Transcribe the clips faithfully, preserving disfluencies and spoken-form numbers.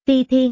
Ti Thiên.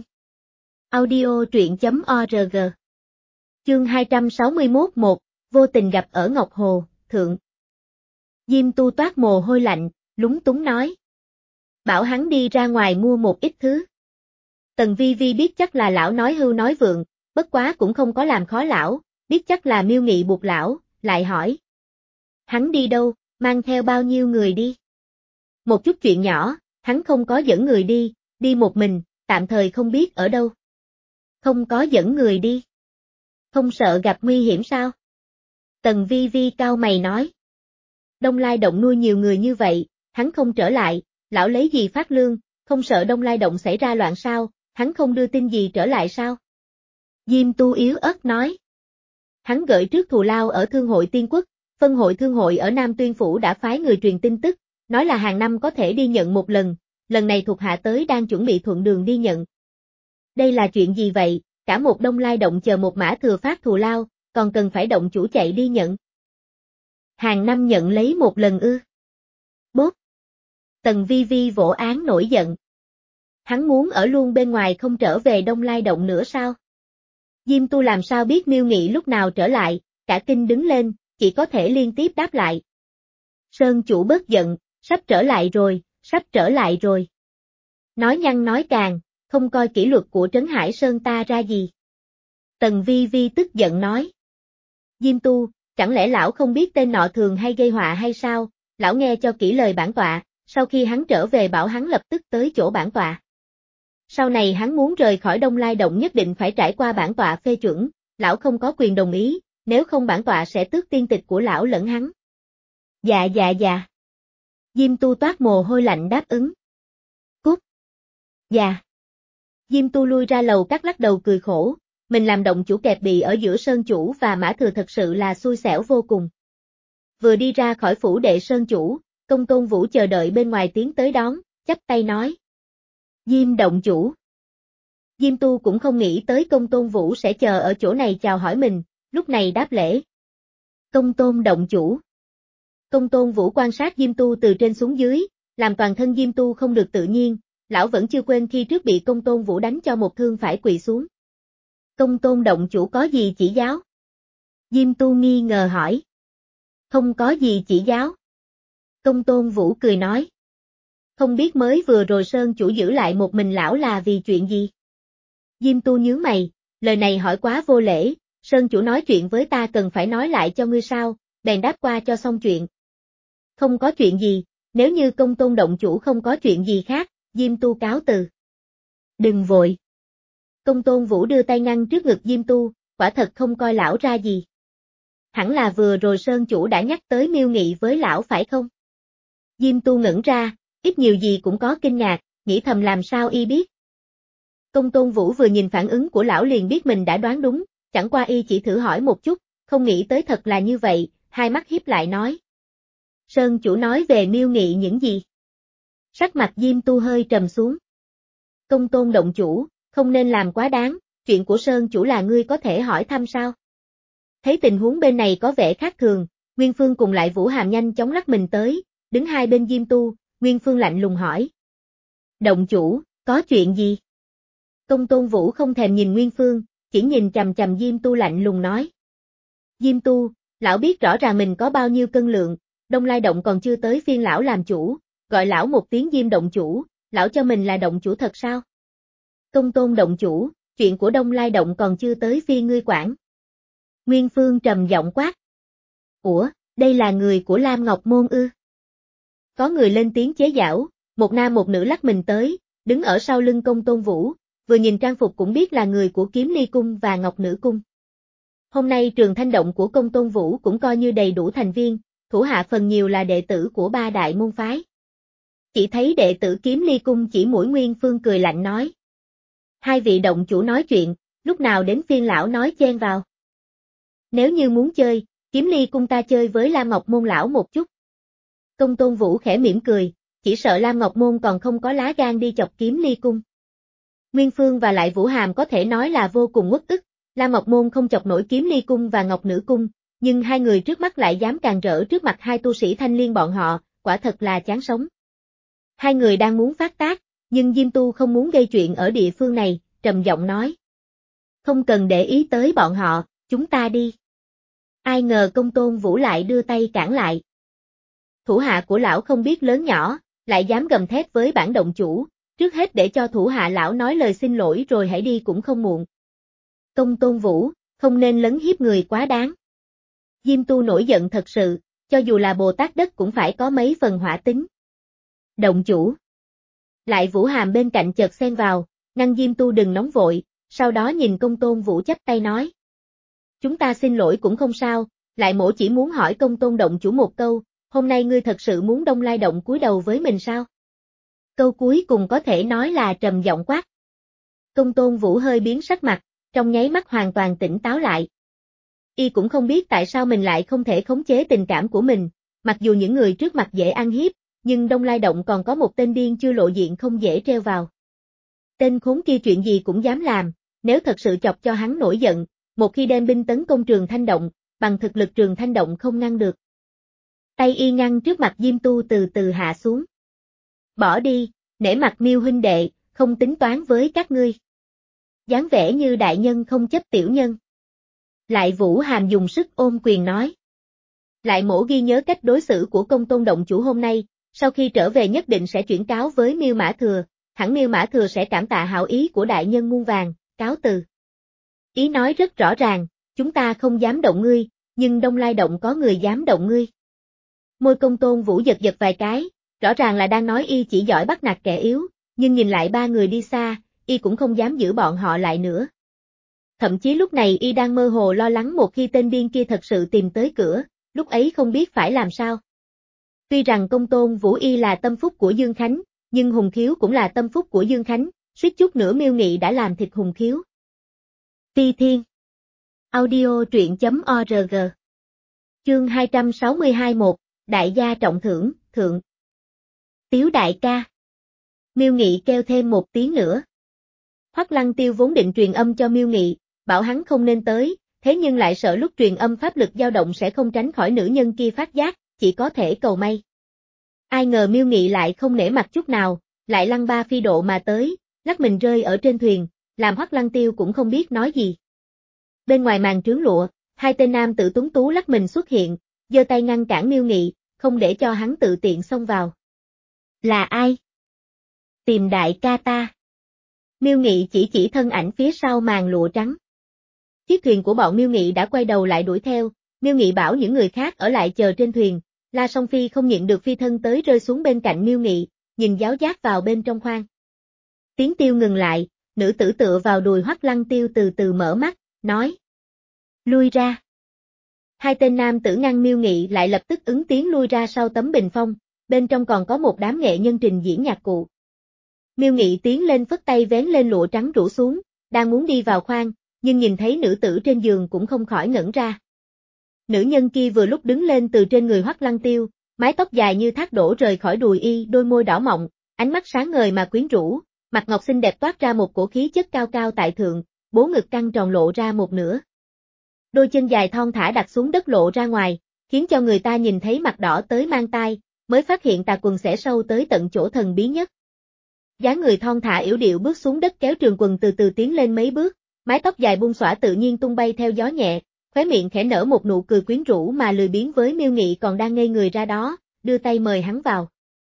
Audio truyện chấm org. Chương hai trăm sáu mươi mốt một, vô tình gặp ở Ngọc Hồ, thượng. Diêm Tu toát mồ hôi lạnh, lúng túng nói. Bảo hắn đi ra ngoài mua một ít thứ. Tần Vi Vi biết chắc là lão nói hưu nói vượng, bất quá cũng không có làm khó lão, biết chắc là Miêu Nghị buộc lão, lại hỏi. Hắn đi đâu, mang theo bao nhiêu người đi? Một chút chuyện nhỏ, hắn không có dẫn người đi, đi một mình, tạm thời không biết ở đâu. Không có dẫn người đi. Không sợ gặp nguy hiểm sao? Tần Vi Vi cau mày nói. Đông Lai Động nuôi nhiều người như vậy, hắn không trở lại, lão lấy gì phát lương, không sợ Đông Lai Động xảy ra loạn sao, hắn không đưa tin gì trở lại sao? Diêm Tu yếu ớt nói. Hắn gửi trước thù lao ở Thương hội Tiên Quốc, phân hội Thương hội ở Nam Tuyên Phủ đã phái người truyền tin tức, nói là hàng năm có thể đi nhận một lần, lần này thuộc hạ tới đang chuẩn bị thuận đường đi nhận. Đây là chuyện gì vậy, cả một Đông Lai Động chờ một mã thừa phát thù lao, còn cần phải động chủ chạy đi nhận. Hàng năm nhận lấy một lần ư. Bốp. Tần Vi Vi vỗ án nổi giận. Hắn muốn ở luôn bên ngoài không trở về Đông Lai Động nữa sao? Diêm Tu làm sao biết Miêu Nghị lúc nào trở lại, cả kinh đứng lên, chỉ có thể liên tiếp đáp lại. Sơn chủ bớt giận, sắp trở lại rồi, sắp trở lại rồi. Nói nhăng nói càng, không coi kỷ luật của Trấn Hải Sơn ta ra gì. Tần Vi Vi tức giận nói. Diêm Tu, chẳng lẽ lão không biết tên nọ thường hay gây họa hay sao, lão nghe cho kỹ lời bản tọa, sau khi hắn trở về bảo hắn lập tức tới chỗ bản tọa. Sau này hắn muốn rời khỏi Đông Lai Động nhất định phải trải qua bản tọa phê chuẩn, lão không có quyền đồng ý, nếu không bản tọa sẽ tước tiên tịch của lão lẫn hắn. Dạ dạ dạ. Diêm Tu toát mồ hôi lạnh đáp ứng. Cút. Dạ. Diêm Tu lui ra lầu cắt lắc đầu cười khổ, mình làm động chủ kẹp bị ở giữa Sơn chủ và Mã Thừa thật sự là xui xẻo vô cùng. Vừa đi ra khỏi phủ đệ Sơn chủ, Công Tôn Vũ chờ đợi bên ngoài tiến tới đón, chắp tay nói. Diêm động chủ. Diêm Tu cũng không nghĩ tới Công Tôn Vũ sẽ chờ ở chỗ này chào hỏi mình, lúc này đáp lễ. Công Tôn động chủ. Công Tôn Vũ quan sát Diêm Tu từ trên xuống dưới, làm toàn thân Diêm Tu không được tự nhiên, lão vẫn chưa quên khi trước bị Công Tôn Vũ đánh cho một thương phải quỳ xuống. Công Tôn động chủ có gì chỉ giáo? Diêm Tu nghi ngờ hỏi. Không có gì chỉ giáo. Công Tôn Vũ cười nói. Không biết mới vừa rồi Sơn chủ giữ lại một mình lão là vì chuyện gì? Diêm Tu nhướng mày, lời này hỏi quá vô lễ, Sơn chủ nói chuyện với ta cần phải nói lại cho ngươi sao, bèn đáp qua cho xong chuyện. Không có chuyện gì, nếu như Công Tôn động chủ không có chuyện gì khác, Diêm Tu cáo từ. Đừng vội. Công Tôn Vũ đưa tay ngăn trước ngực Diêm Tu, quả thật không coi lão ra gì. Hẳn là vừa rồi Sơn chủ đã nhắc tới Miêu Nghị với lão phải không? Diêm Tu ngẩn ra, ít nhiều gì cũng có kinh ngạc, nghĩ thầm làm sao y biết. Công Tôn Vũ vừa nhìn phản ứng của lão liền biết mình đã đoán đúng, chẳng qua y chỉ thử hỏi một chút, không nghĩ tới thật là như vậy, hai mắt híp lại nói. Sơn chủ nói về Miêu Nghị những gì? Sắc mặt Diêm Tu hơi trầm xuống. Công Tôn động chủ, không nên làm quá đáng, chuyện của Sơn chủ là ngươi có thể hỏi thăm sao? Thấy tình huống bên này có vẻ khác thường, Nguyên Phương cùng lại Vũ Hàm nhanh chóng lắc mình tới, đứng hai bên Diêm Tu, Nguyên Phương lạnh lùng hỏi. Động chủ, có chuyện gì? Công Tôn Vũ không thèm nhìn Nguyên Phương, chỉ nhìn chằm chằm Diêm Tu lạnh lùng nói. Diêm Tu, lão biết rõ ràng mình có bao nhiêu cân lượng, Đông Lai Động còn chưa tới phiên lão làm chủ, gọi lão một tiếng Diêm động chủ, lão cho mình là động chủ thật sao? Công Tôn động chủ, chuyện của Đông Lai Động còn chưa tới phiên ngươi quản. Nguyên Phương trầm giọng quát. Ủa, đây là người của Lam Ngọc Môn ư? Có người lên tiếng chế giễu, một nam một nữ lắc mình tới, đứng ở sau lưng Công Tôn Vũ, vừa nhìn trang phục cũng biết là người của Kiếm Ly Cung và Ngọc Nữ Cung. Hôm nay trường thanh động của Công Tôn Vũ cũng coi như đầy đủ thành viên, thủ hạ phần nhiều là đệ tử của ba đại môn phái. Chỉ thấy đệ tử Kiếm Ly Cung chỉ mũi Nguyên Phương cười lạnh nói. Hai vị động chủ nói chuyện, lúc nào đến phiên lão nói chen vào. Nếu như muốn chơi, Kiếm Ly Cung ta chơi với Lam Ngọc Môn lão một chút. Công Tôn Vũ khẽ mỉm cười, chỉ sợ Lam Ngọc Môn còn không có lá gan đi chọc Kiếm Ly Cung. Nguyên Phương và lại Vũ Hàm có thể nói là vô cùng uất ức, Lam Ngọc Môn không chọc nổi Kiếm Ly Cung và Ngọc Nữ Cung, nhưng hai người trước mắt lại dám càn rỡ trước mặt hai tu sĩ thanh liên bọn họ, quả thật là chán sống. Hai người đang muốn phát tác, nhưng Diêm Tu không muốn gây chuyện ở địa phương này, trầm giọng nói. Không cần để ý tới bọn họ, chúng ta đi. Ai ngờ Công Tôn Vũ lại đưa tay cản lại. Thủ hạ của lão không biết lớn nhỏ, lại dám gầm thét với bản động chủ, trước hết để cho thủ hạ lão nói lời xin lỗi rồi hãy đi cũng không muộn. Công Tôn Vũ, không nên lấn hiếp người quá đáng. Diêm Tu nổi giận thật sự, cho dù là Bồ Tát đất cũng phải có mấy phần hỏa tính. Động chủ. Lại Vũ Hàm bên cạnh chợt xen vào, ngăn Diêm Tu đừng nóng vội, sau đó nhìn Công Tôn Vũ chắp tay nói. Chúng ta xin lỗi cũng không sao, lại mổ chỉ muốn hỏi Công Tôn động chủ một câu, hôm nay ngươi thật sự muốn Đông Lai động cúi đầu với mình sao? Câu cuối cùng có thể nói là trầm giọng quát. Công Tôn Vũ hơi biến sắc mặt, trong nháy mắt hoàn toàn tỉnh táo lại. Y cũng không biết tại sao mình lại không thể khống chế tình cảm của mình, mặc dù những người trước mặt dễ ăn hiếp, nhưng Đông Lai động còn có một tên điên chưa lộ diện không dễ treo vào. Tên khốn kia chuyện gì cũng dám làm, nếu thật sự chọc cho hắn nổi giận, một khi đem binh tấn công Trường Thanh Động, bằng thực lực Trường Thanh Động không ngăn được. Tay y ngăn trước mặt Diêm Tu từ từ hạ xuống. Bỏ đi, nể mặt Miêu huynh đệ, không tính toán với các ngươi. Dáng vẻ như đại nhân không chấp tiểu nhân. Lại Vũ Hàm dùng sức ôm quyền nói. Lại mổ ghi nhớ cách đối xử của Công Tôn động chủ hôm nay, sau khi trở về nhất định sẽ chuyển cáo với Miêu Mã Thừa, hẳn Miêu Mã Thừa sẽ cảm tạ hảo ý của đại nhân muôn vàng, cáo từ. Ý nói rất rõ ràng, chúng ta không dám động ngươi, nhưng Đông Lai động có người dám động ngươi. Môi Công Tôn Vũ giật giật vài cái, rõ ràng là đang nói y chỉ giỏi bắt nạt kẻ yếu, nhưng nhìn lại ba người đi xa, y cũng không dám giữ bọn họ lại nữa. Thậm chí lúc này y đang mơ hồ lo lắng một khi tên điên kia thật sự tìm tới cửa, lúc ấy không biết phải làm sao. Tuy rằng Công Tôn Vũ y là tâm phúc của Dương Khánh, nhưng Hùng Khiếu cũng là tâm phúc của Dương Khánh, suýt chút nữa Miêu Nghị đã làm thịt Hùng Khiếu. Ti Thiên Audio truyện chấm org Chương hai trăm sáu mươi hai một Đại gia trọng thưởng, thượng. Tiếu đại ca. Miêu Nghị kêu thêm một tiếng nữa. Hoắc Lăng Tiêu vốn định truyền âm cho Miêu Nghị, bảo hắn không nên tới, thế nhưng lại sợ lúc truyền âm pháp lực dao động sẽ không tránh khỏi nữ nhân kia phát giác, chỉ có thể cầu may. Ai ngờ Miêu Nghị lại không nể mặt chút nào, lại lăng ba phi độ mà tới, lắc mình rơi ở trên thuyền, làm Hoắc Lăng Tiêu cũng không biết nói gì. Bên ngoài màn trướng lụa, hai tên nam tự tuấn tú lắc mình xuất hiện, giơ tay ngăn cản Miêu Nghị, không để cho hắn tự tiện xông vào. Là ai? Tìm đại ca ta. Miêu Nghị chỉ chỉ thân ảnh phía sau màn lụa trắng. Chiếc thuyền của bọn Miêu Nghị đã quay đầu lại đuổi theo, Miêu Nghị bảo những người khác ở lại chờ trên thuyền, La Song Phi không nhịn được phi thân tới rơi xuống bên cạnh Miêu Nghị, nhìn giáo giác vào bên trong khoang. Tiếng tiêu ngừng lại, nữ tử tựa vào đùi Hoắc Lăng Tiêu từ từ mở mắt, nói. Lui ra. Hai tên nam tử ngăn Miêu Nghị lại lập tức ứng tiếng lui ra sau tấm bình phong, bên trong còn có một đám nghệ nhân trình diễn nhạc cụ. Miêu Nghị tiến lên phất tay vén lên lụa trắng rủ xuống, đang muốn đi vào khoang, nhưng nhìn thấy nữ tử trên giường cũng không khỏi ngẩn ra. Nữ nhân kia vừa lúc đứng lên từ trên người Hoắc Lăng Tiêu, mái tóc dài như thác đổ rời khỏi đùi y, đôi môi đỏ mọng, ánh mắt sáng ngời mà quyến rũ, mặt ngọc xinh đẹp toát ra một cổ khí chất cao cao tại thượng, bố ngực căng tròn lộ ra một nửa. Đôi chân dài thon thả đặt xuống đất lộ ra ngoài, khiến cho người ta nhìn thấy mặt đỏ tới mang tai, mới phát hiện tà quần xẻ sâu tới tận chỗ thần bí nhất. Dáng người thon thả yểu điệu bước xuống đất kéo trường quần từ từ tiến lên mấy bước, mái tóc dài buông xõa tự nhiên tung bay theo gió nhẹ, khóe miệng khẽ nở một nụ cười quyến rũ mà lười biếng với Miêu Nghị còn đang ngây người ra đó, đưa tay mời hắn vào.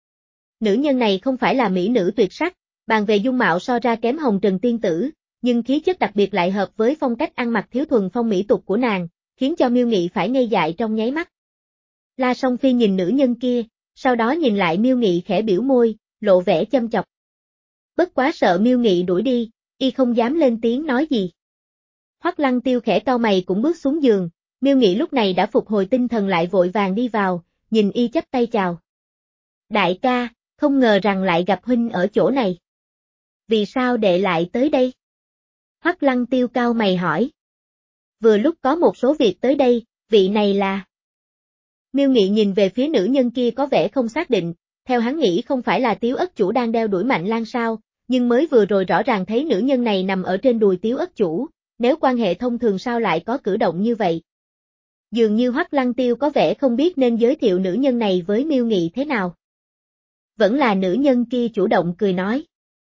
Nữ nhân này không phải là mỹ nữ tuyệt sắc, bàn về dung mạo so ra kém Hồng Trần tiên tử, nhưng khí chất đặc biệt lại hợp với phong cách ăn mặc thiếu thuần phong mỹ tục của nàng, khiến cho Miêu Nghị phải ngây dại trong nháy mắt. La Song Phi nhìn nữ nhân kia, sau đó nhìn lại Miêu Nghị khẽ biểu môi, lộ vẻ châm chọc. Bất quá sợ Miêu Nghị đuổi đi, y không dám lên tiếng nói gì. Hoắc Lăng Tiêu khẽ cau mày cũng bước xuống giường, Miêu Nghị lúc này đã phục hồi tinh thần lại vội vàng đi vào, nhìn y chắp tay chào. Đại ca, không ngờ rằng lại gặp huynh ở chỗ này. Vì sao đệ lại tới đây? Hoắc Lăng Tiêu cau mày hỏi. Vừa lúc có một số việc tới đây, vị này là... Miêu Nghị nhìn về phía nữ nhân kia có vẻ không xác định, theo hắn nghĩ không phải là Tiếu Ất Chủ đang đeo đuổi Mạnh Lan sao, nhưng mới vừa rồi rõ ràng thấy nữ nhân này nằm ở trên đùi Tiếu Ất Chủ, nếu quan hệ thông thường sao lại có cử động như vậy. Dường như Hoắc Lăng Tiêu có vẻ không biết nên giới thiệu nữ nhân này với Miêu Nghị thế nào. Vẫn là nữ nhân kia chủ động cười nói.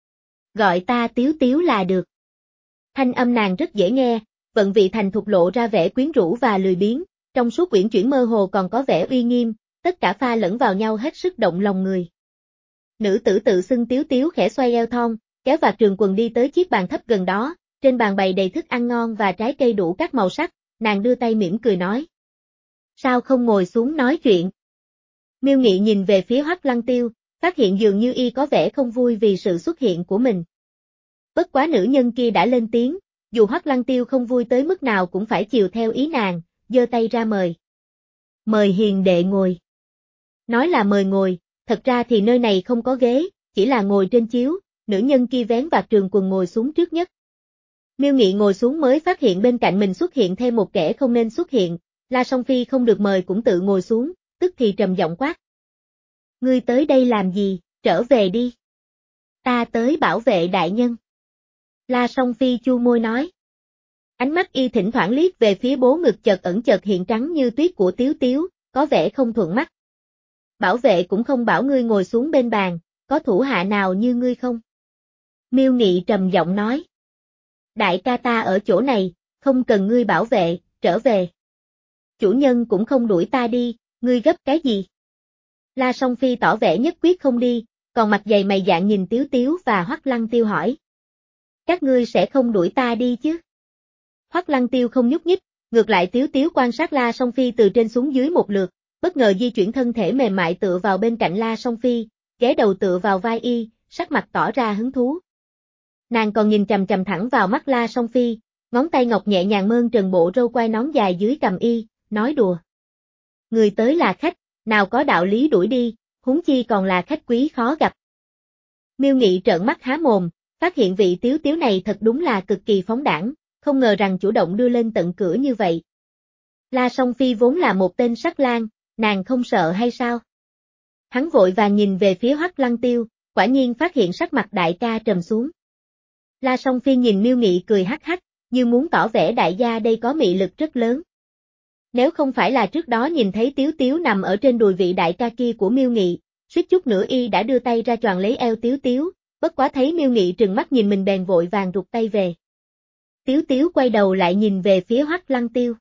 Gọi ta Tiếu Tiếu là được. Thanh âm nàng rất dễ nghe, vận vị thành thục lộ ra vẻ quyến rũ và lười biếng, trong suốt uyển chuyển mơ hồ còn có vẻ uy nghiêm, tất cả pha lẫn vào nhau hết sức động lòng người. Nữ tử tự xưng Tiếu Tiếu khẽ xoay eo thon, kéo vạt trường quần đi tới chiếc bàn thấp gần đó, trên bàn bày đầy thức ăn ngon và trái cây đủ các màu sắc, nàng đưa tay mỉm cười nói. Sao không ngồi xuống nói chuyện? Miêu Nghị nhìn về phía Hoắc Lăng Tiêu, phát hiện dường như y có vẻ không vui vì sự xuất hiện của mình. Bất quá nữ nhân kia đã lên tiếng, dù Hoắc Lăng Tiêu không vui tới mức nào cũng phải chiều theo ý nàng, giơ tay ra mời. Mời hiền đệ ngồi. Nói là mời ngồi, thật ra thì nơi này không có ghế, chỉ là ngồi trên chiếu, nữ nhân kia vén vạt trường quần ngồi xuống trước nhất. Miêu Nghị ngồi xuống mới phát hiện bên cạnh mình xuất hiện thêm một kẻ không nên xuất hiện, La Song Phi không được mời cũng tự ngồi xuống, tức thì trầm giọng quát. Ngươi tới đây làm gì, trở về đi. Ta tới bảo vệ đại nhân. La Song Phi chu môi nói. Ánh mắt y thỉnh thoảng liếc về phía bố ngực chợt ẩn chợt hiện trắng như tuyết của Tiếu Tiếu, có vẻ không thuận mắt. Bảo vệ cũng không bảo ngươi ngồi xuống bên bàn, có thủ hạ nào như ngươi không? Miêu Nghị trầm giọng nói. Đại ca ta ở chỗ này, không cần ngươi bảo vệ, trở về. Chủ nhân cũng không đuổi ta đi, ngươi gấp cái gì? La Song Phi tỏ vẻ nhất quyết không đi, còn mặt dày mày dạn nhìn Tiếu Tiếu và Hoắc Lăng Tiêu hỏi. Các ngươi sẽ không đuổi ta đi chứ? Hoắc Lăng Tiêu không nhúc nhích, ngược lại Tiếu Tiếu quan sát La Song Phi từ trên xuống dưới một lượt, bất ngờ di chuyển thân thể mềm mại tựa vào bên cạnh La Song Phi, ghé đầu tựa vào vai y, sắc mặt tỏ ra hứng thú. Nàng còn nhìn chằm chằm thẳng vào mắt La Song Phi, ngón tay ngọc nhẹ nhàng mơn trần bộ râu quai nón dài dưới cằm y, nói đùa. Người tới là khách, nào có đạo lý đuổi đi, huống chi còn là khách quý khó gặp. Miêu Nghị trợn mắt há mồm, phát hiện vị Tiếu Tiếu này thật đúng là cực kỳ phóng đãng, không ngờ rằng chủ động đưa lên tận cửa như vậy. La Song Phi vốn là một tên sắc lang, nàng không sợ hay sao? Hắn vội vàng nhìn về phía Hoắc Lăng Tiêu, quả nhiên phát hiện sắc mặt đại ca trầm xuống. La Song Phi nhìn Miêu Nghị cười hắc hắc, như muốn tỏ vẻ đại gia đây có mị lực rất lớn. Nếu không phải là trước đó nhìn thấy Tiếu Tiếu nằm ở trên đùi vị đại ca kia của Miêu Nghị, suýt chút nữa y đã đưa tay ra choàng lấy eo Tiếu Tiếu, bất quá thấy Miêu Nghị trừng mắt nhìn mình bèn vội vàng rụt tay về. Tiếu Tiếu quay đầu lại nhìn về phía Hoắc Lăng Tiêu.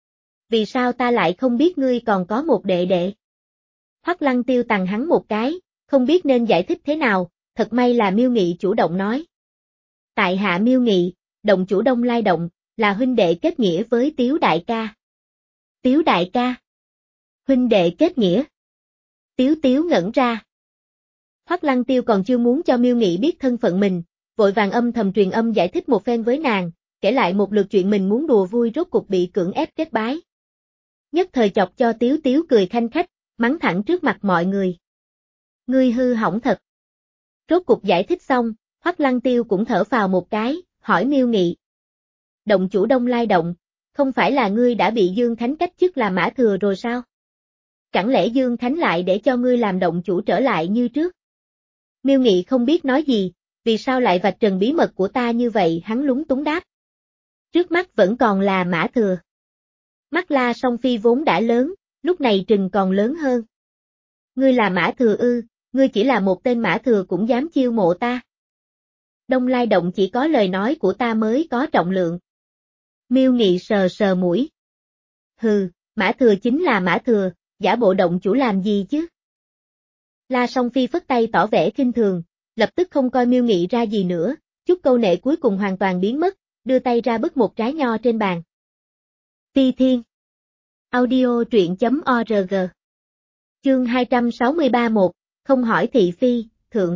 Vì sao ta lại không biết ngươi còn có một đệ đệ? Hoắc Lăng Tiêu tằng hắn một cái, không biết nên giải thích thế nào, thật may là Miêu Nghị chủ động nói. Tại hạ Miêu Nghị, động chủ Đông Lai Động, là huynh đệ kết nghĩa với Tiếu đại ca. Tiếu đại ca? Huynh đệ kết nghĩa? Tiếu Tiếu ngẩn ra. Hoắc Lăng Tiêu còn chưa muốn cho Miêu Nghị biết thân phận mình, vội vàng âm thầm truyền âm giải thích một phen với nàng, kể lại một lượt chuyện mình muốn đùa vui rốt cục bị cưỡng ép kết bái. Nhất thời chọc cho Tiếu Tiếu cười khanh khách, mắng thẳng trước mặt mọi người. Ngươi hư hỏng thật. Rốt cục giải thích xong, Hoắc Lăng Tiêu cũng thở phào một cái, hỏi Miêu Nghị. Động chủ Đông Lai Động, không phải là ngươi đã bị Dương Khánh cách chức làm mã thừa rồi sao? Chẳng lẽ Dương Khánh lại để cho ngươi làm động chủ trở lại như trước? Miêu Nghị không biết nói gì, vì sao lại vạch trần bí mật của ta như vậy, hắn lúng túng đáp. Trước mắt vẫn còn là mã thừa. Mắt La Song Phi vốn đã lớn, lúc này trừng còn lớn hơn. Ngươi là mã thừa ư, ngươi chỉ là một tên mã thừa cũng dám chiêu mộ ta. Đông Lai Động chỉ có lời nói của ta mới có trọng lượng. Miêu Nghị sờ sờ mũi. Hừ, mã thừa chính là mã thừa, giả bộ động chủ làm gì chứ? La Song Phi phất tay tỏ vẻ khinh thường, lập tức không coi Miêu Nghị ra gì nữa, chút câu nệ cuối cùng hoàn toàn biến mất, đưa tay ra bứt một trái nho trên bàn. Phi Thiên Audio truyện chấm org Chương hai trăm sáu mươi ba một, không hỏi thị phi, thượng.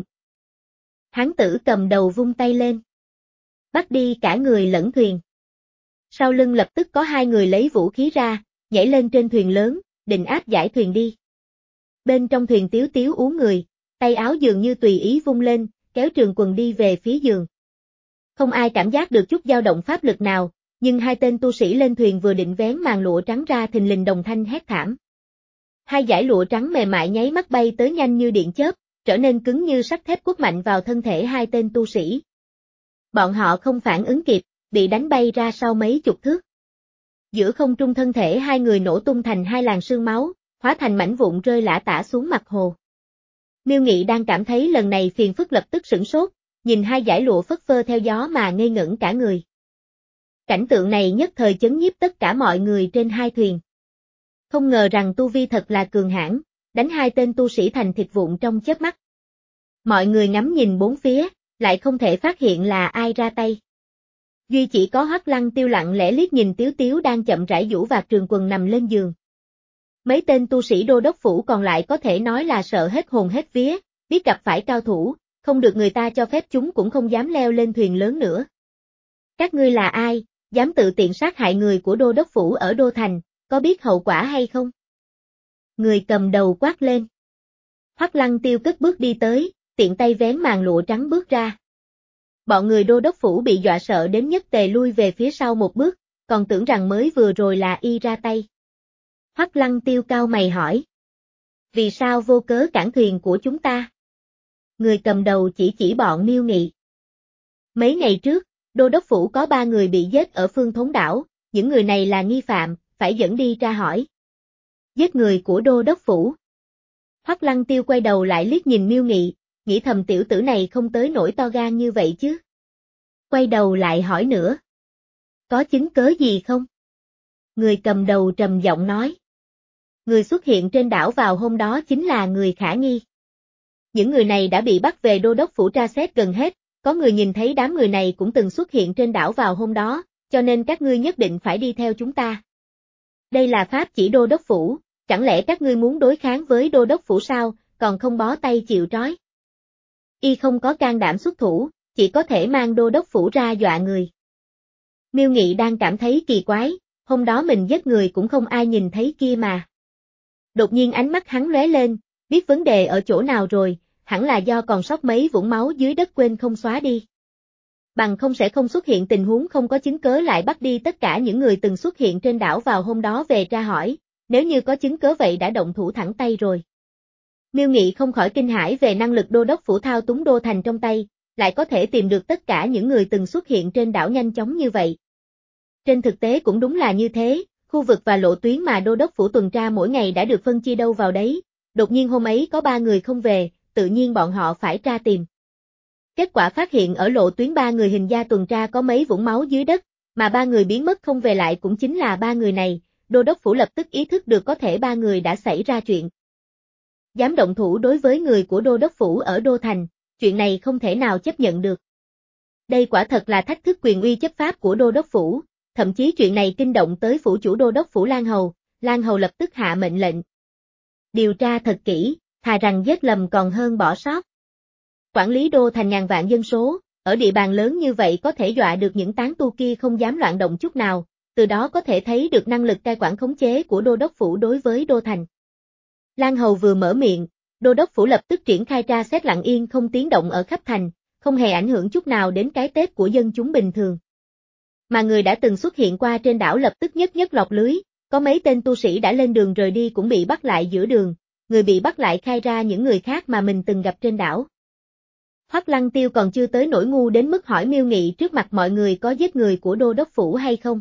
Hán tử cầm đầu vung tay lên. Bắt đi cả người lẫn thuyền. Sau lưng lập tức có hai người lấy vũ khí ra, nhảy lên trên thuyền lớn, định áp giải thuyền đi. Bên trong thuyền Tiếu Tiếu uống người, tay áo dường như tùy ý vung lên, kéo trường quần đi về phía giường. Không ai cảm giác được chút dao động pháp lực nào, nhưng hai tên tu sĩ lên thuyền vừa định vén màn lụa trắng ra thình lình đồng thanh hét thảm. Hai dải lụa trắng mềm mại nháy mắt bay tới nhanh như điện chớp, trở nên cứng như sắt thép quất mạnh vào thân thể hai tên tu sĩ. Bọn họ không phản ứng kịp, bị đánh bay ra sau mấy chục thước. Giữa không trung thân thể hai người nổ tung thành hai làn sương máu, hóa thành mảnh vụn rơi lả tả xuống mặt hồ. Miêu Nghị đang cảm thấy lần này phiền phức lập tức sửng sốt, nhìn hai dải lụa phất phơ theo gió mà ngây ngẩn cả người. Cảnh tượng này nhất thời chấn nhiếp tất cả mọi người trên hai thuyền. Không ngờ rằng tu vi thật là cường hãn, đánh hai tên tu sĩ thành thịt vụn trong chớp mắt. Mọi người ngắm nhìn bốn phía, lại không thể phát hiện là ai ra tay. Duy chỉ có Hoắc Lăng Tiêu lặng lẽ liếc nhìn Tiếu Tiếu đang chậm rãi giũ vạt trường quần nằm lên giường. Mấy tên tu sĩ đô đốc phủ còn lại có thể nói là sợ hết hồn hết vía, biết gặp phải cao thủ, không được người ta cho phép chúng cũng không dám leo lên thuyền lớn nữa. Các ngươi là ai, dám tự tiện sát hại người của đô đốc phủ ở Đô Thành, có biết hậu quả hay không? Người cầm đầu quát lên. Hoắc Lăng Tiêu cất bước đi tới, tiện tay vén màn lụa trắng bước ra. Bọn người đô đốc phủ bị dọa sợ đến nhất tề lui về phía sau một bước, còn tưởng rằng mới vừa rồi là y ra tay. Hoắc Lăng Tiêu cau mày hỏi. Vì sao vô cớ cản thuyền của chúng ta? Người cầm đầu chỉ chỉ bọn Miêu Nghị. Mấy ngày trước, đô đốc phủ có ba người bị giết ở Phương Thốn Đảo, những người này là nghi phạm, phải dẫn đi tra hỏi. Giết người của đô đốc phủ. Hoắc Lăng Tiêu quay đầu lại liếc nhìn Miêu Nghị, nghĩ thầm tiểu tử này không tới nỗi to gan như vậy chứ. Quay đầu lại hỏi nữa. Có chứng cớ gì không? Người cầm đầu trầm giọng nói. Người xuất hiện trên đảo vào hôm đó chính là người khả nghi. Những người này đã bị bắt về đô đốc phủ tra xét gần hết, có người nhìn thấy đám người này cũng từng xuất hiện trên đảo vào hôm đó, cho nên các ngươi nhất định phải đi theo chúng ta. Đây là pháp chỉ đô đốc phủ, chẳng lẽ các ngươi muốn đối kháng với đô đốc phủ sao, còn không bó tay chịu trói. Y không có can đảm xuất thủ, chỉ có thể mang đô đốc phủ ra dọa người. Miêu Nghị đang cảm thấy kỳ quái, hôm đó mình giết người cũng không ai nhìn thấy kia mà. Đột nhiên ánh mắt hắn lóe lên, biết vấn đề ở chỗ nào rồi, hẳn là do còn sót mấy vũng máu dưới đất quên không xóa đi. Bằng không sẽ không xuất hiện tình huống không có chứng cớ lại bắt đi tất cả những người từng xuất hiện trên đảo vào hôm đó về tra hỏi, nếu như có chứng cớ vậy đã động thủ thẳng tay rồi. Miêu Nghị không khỏi kinh hãi về năng lực đô đốc phủ thao túng đô thành trong tay, lại có thể tìm được tất cả những người từng xuất hiện trên đảo nhanh chóng như vậy. Trên thực tế cũng đúng là như thế, khu vực và lộ tuyến mà đô đốc phủ tuần tra mỗi ngày đã được phân chia đâu vào đấy, đột nhiên hôm ấy có ba người không về, tự nhiên bọn họ phải tra tìm. Kết quả phát hiện ở lộ tuyến ba người hình gia tuần tra có mấy vũng máu dưới đất, mà ba người biến mất không về lại cũng chính là ba người này, đô đốc phủ lập tức ý thức được có thể ba người đã xảy ra chuyện. Dám động thủ đối với người của đô đốc phủ ở Đô Thành, chuyện này không thể nào chấp nhận được. Đây quả thật là thách thức quyền uy chấp pháp của đô đốc phủ, thậm chí chuyện này kinh động tới phủ chủ đô đốc phủ Lan Hầu, Lan Hầu lập tức hạ mệnh lệnh. Điều tra thật kỹ, thà rằng giết lầm còn hơn bỏ sót. Quản lý Đô Thành ngàn vạn dân số, ở địa bàn lớn như vậy có thể dọa được những tán tu kia không dám loạn động chút nào, từ đó có thể thấy được năng lực cai quản khống chế của đô đốc phủ đối với Đô Thành. Lan Hầu vừa mở miệng, đô đốc phủ lập tức triển khai tra xét lặng yên không tiếng động ở khắp thành, không hề ảnh hưởng chút nào đến cái Tết của dân chúng bình thường. Mà người đã từng xuất hiện qua trên đảo lập tức nhất nhất lọt lưới, có mấy tên tu sĩ đã lên đường rời đi cũng bị bắt lại giữa đường, người bị bắt lại khai ra những người khác mà mình từng gặp trên đảo. Hoắc Lăng Tiêu còn chưa tới nỗi ngu đến mức hỏi Miêu Nghị trước mặt mọi người có giết người của đô đốc phủ hay không.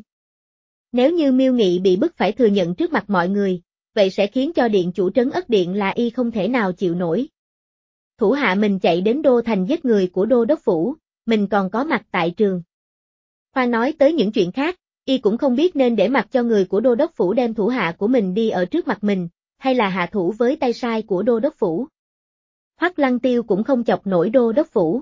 Nếu như Miêu Nghị bị bức phải thừa nhận trước mặt mọi người, vậy sẽ khiến cho điện chủ trấn Ất Điện là y không thể nào chịu nổi. Thủ hạ mình chạy đến Đô Thành giết người của đô đốc phủ, mình còn có mặt tại trường. Khoan nói tới những chuyện khác, y cũng không biết nên để mặc cho người của đô đốc phủ đem thủ hạ của mình đi ở trước mặt mình, hay là hạ thủ với tay sai của đô đốc phủ. Hoắc Lăng Tiêu cũng không chọc nổi đô đốc phủ.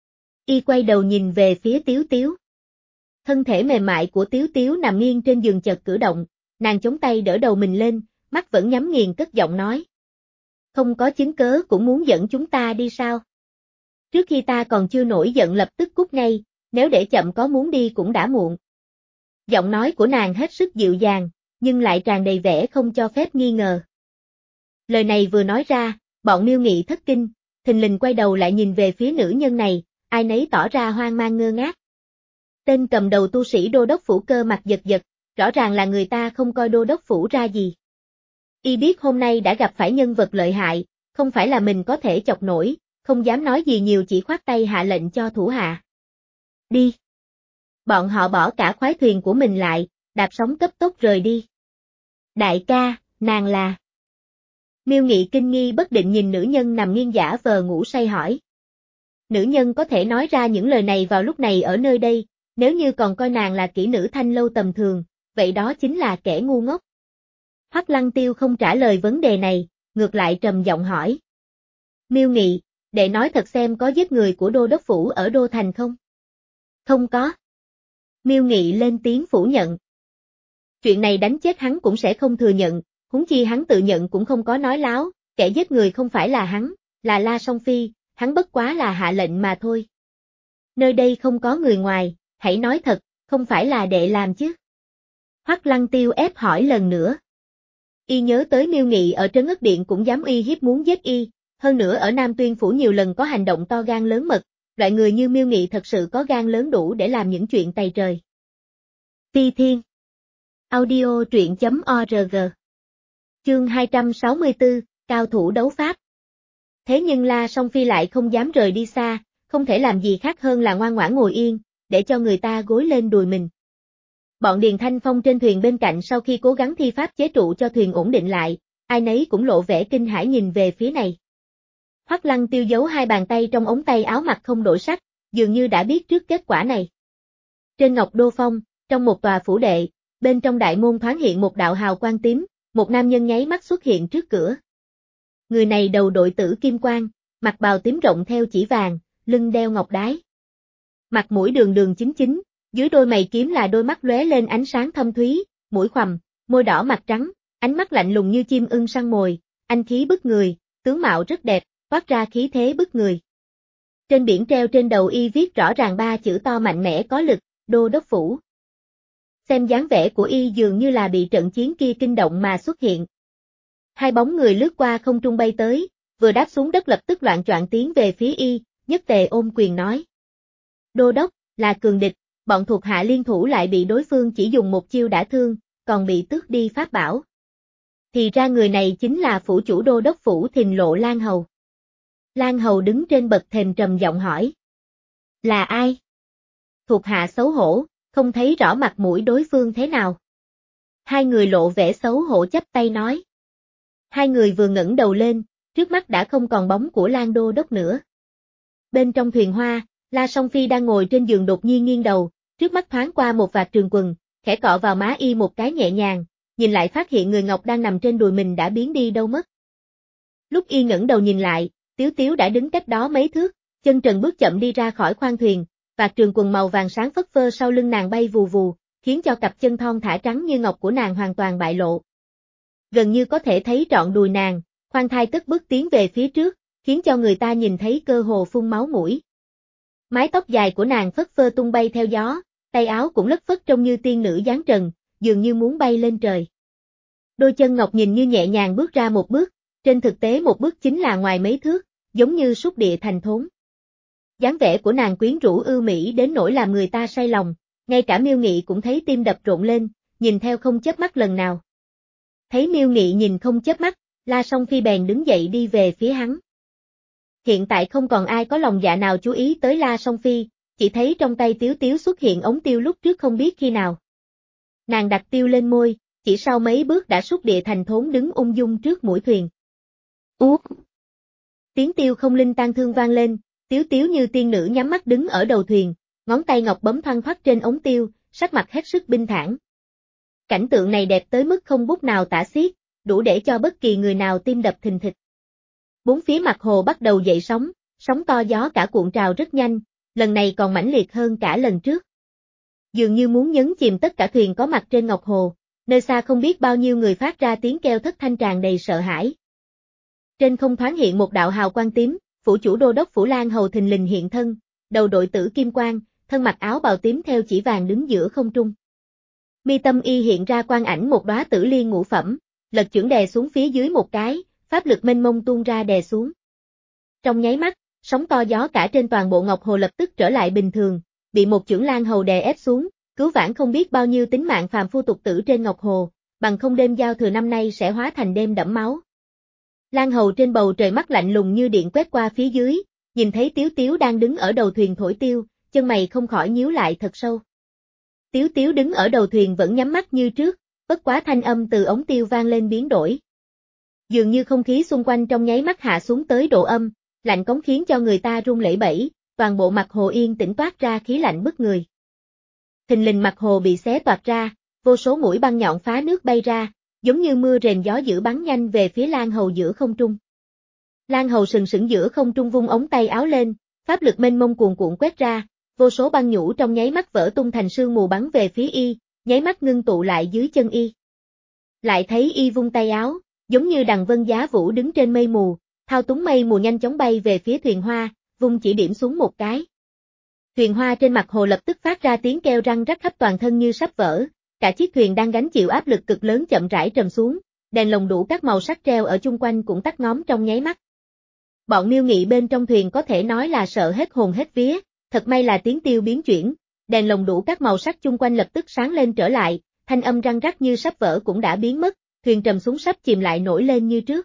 Y quay đầu nhìn về phía Tiếu Tiếu. Thân thể mềm mại của Tiếu Tiếu nằm nghiêng trên giường chợt cử động, nàng chống tay đỡ đầu mình lên, mắt vẫn nhắm nghiền cất giọng nói. Không có chứng cớ cũng muốn dẫn chúng ta đi sao? Trước khi ta còn chưa nổi giận lập tức cút ngay, nếu để chậm có muốn đi cũng đã muộn. Giọng nói của nàng hết sức dịu dàng, nhưng lại tràn đầy vẻ không cho phép nghi ngờ. Lời này vừa nói ra, bọn Miêu Nghị thất kinh, thình lình quay đầu lại nhìn về phía nữ nhân này, ai nấy tỏ ra hoang mang ngơ ngác. Tên cầm đầu tu sĩ đô đốc phủ cơ mặt giật giật, rõ ràng là người ta không coi đô đốc phủ ra gì. Y biết hôm nay đã gặp phải nhân vật lợi hại, không phải là mình có thể chọc nổi, không dám nói gì nhiều chỉ khoát tay hạ lệnh cho thủ hạ. Đi. Bọn họ bỏ cả khoái thuyền của mình lại, đạp sóng cấp tốc rời đi. Đại ca, nàng là... Miêu Nghị kinh nghi bất định nhìn nữ nhân nằm nghiêng giả vờ ngủ say hỏi. Nữ nhân có thể nói ra những lời này vào lúc này ở nơi đây, nếu như còn coi nàng là kỹ nữ thanh lâu tầm thường, vậy đó chính là kẻ ngu ngốc. Hoắc Lăng Tiêu không trả lời vấn đề này, ngược lại trầm giọng hỏi. Miêu Nghị, đệ nói thật xem có giết người của đô đốc phủ ở Đô Thành không? Không có. Miêu Nghị lên tiếng phủ nhận. Chuyện này đánh chết hắn cũng sẽ không thừa nhận, huống chi hắn tự nhận cũng không có nói láo, kẻ giết người không phải là hắn, là La Song Phi, hắn bất quá là hạ lệnh mà thôi. Nơi đây không có người ngoài, hãy nói thật, không phải là đệ làm chứ? Hoắc Lăng Tiêu ép hỏi lần nữa. Y nhớ tới Miêu Nghị ở Trấn Ất Điện cũng dám uy hiếp muốn giết y, hơn nữa ở Nam Tuyên Phủ nhiều lần có hành động to gan lớn mật, loại người như Miêu Nghị thật sự có gan lớn đủ để làm những chuyện tày trời. Phi Thiên Audio truyện chấm org Chương hai trăm sáu mươi tư, Cao thủ đấu pháp. Thế nhưng La Song Phi lại không dám rời đi xa, không thể làm gì khác hơn là ngoan ngoãn ngồi yên, để cho người ta gối lên đùi mình. Bọn Điền Thanh Phong trên thuyền bên cạnh sau khi cố gắng thi pháp chế trụ cho thuyền ổn định lại, ai nấy cũng lộ vẻ kinh hãi nhìn về phía này. Hoắc Lăng Tiêu giấu hai bàn tay trong ống tay áo mặt không đổi sắc, dường như đã biết trước kết quả này. Trên Ngọc Đô Phong, trong một tòa phủ đệ, bên trong đại môn thoáng hiện một đạo hào quang tím, một nam nhân nháy mắt xuất hiện trước cửa. Người này đầu đội tử kim quang, mặc bào tím rộng theo chỉ vàng, lưng đeo ngọc đái. Mặt mũi đường đường chính chính, dưới đôi mày kiếm là đôi mắt lóe lên ánh sáng thâm thúy, mũi khoằm, môi đỏ mặt trắng, ánh mắt lạnh lùng như chim ưng săn mồi, anh khí bức người, tướng mạo rất đẹp, toát ra khí thế bức người. Trên biển treo trên đầu y viết rõ ràng ba chữ to mạnh mẽ có lực, Đô Đốc Phủ. Xem dáng vẻ của y dường như là bị trận chiến kia kinh động mà xuất hiện. Hai bóng người lướt qua không trung bay tới, vừa đáp xuống đất lập tức loạn choạng tiến về phía y, nhất tề ôm quyền nói. Đô Đốc, là cường địch, bọn thuộc hạ liên thủ lại bị đối phương chỉ dùng một chiêu đã thương, còn bị tước đi pháp bảo. Thì ra người này chính là phủ chủ Đô Đốc Phủ Thìn Lộ Lan Hầu. Lan Hầu đứng trên bậc thềm trầm giọng hỏi. Là ai? Thuộc hạ xấu hổ, không thấy rõ mặt mũi đối phương thế nào. Hai người lộ vẻ xấu hổ chắp tay nói. Hai người vừa ngẩng đầu lên, trước mắt đã không còn bóng của Lan Đô Đốc nữa. Bên trong thuyền hoa, La Song Phi đang ngồi trên giường đột nhiên nghiêng đầu, trước mắt thoáng qua một vạt trường quần, khẽ cọ vào má y một cái nhẹ nhàng, nhìn lại phát hiện người ngọc đang nằm trên đùi mình đã biến đi đâu mất. Lúc y ngẩng đầu nhìn lại, Tiếu Tiếu đã đứng cách đó mấy thước, chân trần bước chậm đi ra khỏi khoang thuyền, vạt trường quần màu vàng sáng phất phơ sau lưng nàng bay vù vù, khiến cho cặp chân thon thả trắng như ngọc của nàng hoàn toàn bại lộ. Gần như có thể thấy trọn đùi nàng, khoan thai cất bước tiến về phía trước, khiến cho người ta nhìn thấy cơ hồ phun máu mũi. Mái tóc dài của nàng phất phơ tung bay theo gió, tay áo cũng lất phất trông như tiên nữ dáng trần, dường như muốn bay lên trời. Đôi chân ngọc nhìn như nhẹ nhàng bước ra một bước, trên thực tế một bước chính là ngoài mấy thước, giống như súc địa thành thốn. Dáng vẻ của nàng quyến rũ ưu mỹ đến nỗi làm người ta say lòng, ngay cả Miêu Nghị cũng thấy tim đập rộn lên, nhìn theo không chớp mắt lần nào. Thấy Miêu Nghị nhìn không chớp mắt, La Song Phi bèn đứng dậy đi về phía hắn. Hiện tại không còn ai có lòng dạ nào chú ý tới La Song Phi, chỉ thấy trong tay Tiếu Tiếu xuất hiện ống tiêu lúc trước không biết khi nào. Nàng đặt tiêu lên môi, chỉ sau mấy bước đã xúc địa thành thốn đứng ung dung trước mũi thuyền. Út! Tiếng tiêu không linh tan thương vang lên, Tiếu Tiếu như tiên nữ nhắm mắt đứng ở đầu thuyền, ngón tay ngọc bấm thoăn thoắt trên ống tiêu, sắc mặt hết sức bình thản. Cảnh tượng này đẹp tới mức không bút nào tả xiết, đủ để cho bất kỳ người nào tim đập thình thịch. Bốn phía mặt hồ bắt đầu dậy sóng, sóng to gió cả cuộn trào rất nhanh, lần này còn mãnh liệt hơn cả lần trước. Dường như muốn nhấn chìm tất cả thuyền có mặt trên ngọc hồ, nơi xa không biết bao nhiêu người phát ra tiếng kêu thất thanh tràn đầy sợ hãi. Trên không thoáng hiện một đạo hào quang tím, phủ chủ Đô Đốc Phủ Lan Hầu thình lình hiện thân, đầu đội tử kim quang, thân mặc áo bào tím theo chỉ vàng đứng giữa không trung. Mi tâm y hiện ra quang ảnh một đóa tử liên ngũ phẩm, lật chưởng đè xuống phía dưới một cái, pháp lực mênh mông tuôn ra đè xuống. Trong nháy mắt, sóng to gió cả trên toàn bộ ngọc hồ lập tức trở lại bình thường, bị một chưởng Lan Hầu đè ép xuống, cứu vãn không biết bao nhiêu tính mạng phàm phu tục tử trên ngọc hồ, bằng không đêm giao thừa năm nay sẽ hóa thành đêm đẫm máu. Lan Hầu trên bầu trời mắt lạnh lùng như điện quét qua phía dưới, nhìn thấy Tiếu Tiếu đang đứng ở đầu thuyền thổi tiêu, chân mày không khỏi nhíu lại thật sâu. Tiếu Tiếu đứng ở đầu thuyền vẫn nhắm mắt như trước, bất quá thanh âm từ ống tiêu vang lên biến đổi. Dường như không khí xung quanh trong nháy mắt hạ xuống tới độ âm, lạnh cống khiến cho người ta run lẩy bẩy, toàn bộ mặt hồ yên tĩnh toát ra khí lạnh bức người. Thình lình mặt hồ bị xé toạc ra, vô số mũi băng nhọn phá nước bay ra, giống như mưa rền gió dữ bắn nhanh về phía Lan Hầu giữa không trung. Lan Hầu sừng sững giữa không trung vung ống tay áo lên, pháp lực mênh mông cuồn cuộn quét ra, vô số băng nhũ trong nháy mắt vỡ tung thành sương mù bắn về phía y, nháy mắt ngưng tụ lại dưới chân y. Lại thấy y vung tay áo, giống như đằng vân giá vũ đứng trên mây mù, thao túng mây mù nhanh chóng bay về phía thuyền hoa, vung chỉ điểm xuống một cái. Thuyền hoa trên mặt hồ lập tức phát ra tiếng kêu răng rắc khắp toàn thân như sắp vỡ, cả chiếc thuyền đang gánh chịu áp lực cực lớn chậm rãi trầm xuống, đèn lồng đủ các màu sắc treo ở chung quanh cũng tắt ngóm trong nháy mắt. Bọn Miêu Nghị bên trong thuyền có thể nói là sợ hết hồn hết vía, thật may là tiếng tiêu biến chuyển, đèn lồng đủ các màu sắc chung quanh lập tức sáng lên trở lại, thanh âm răng rắc như sắp vỡ cũng đã biến mất, thuyền trầm xuống sắp chìm lại nổi lên như trước.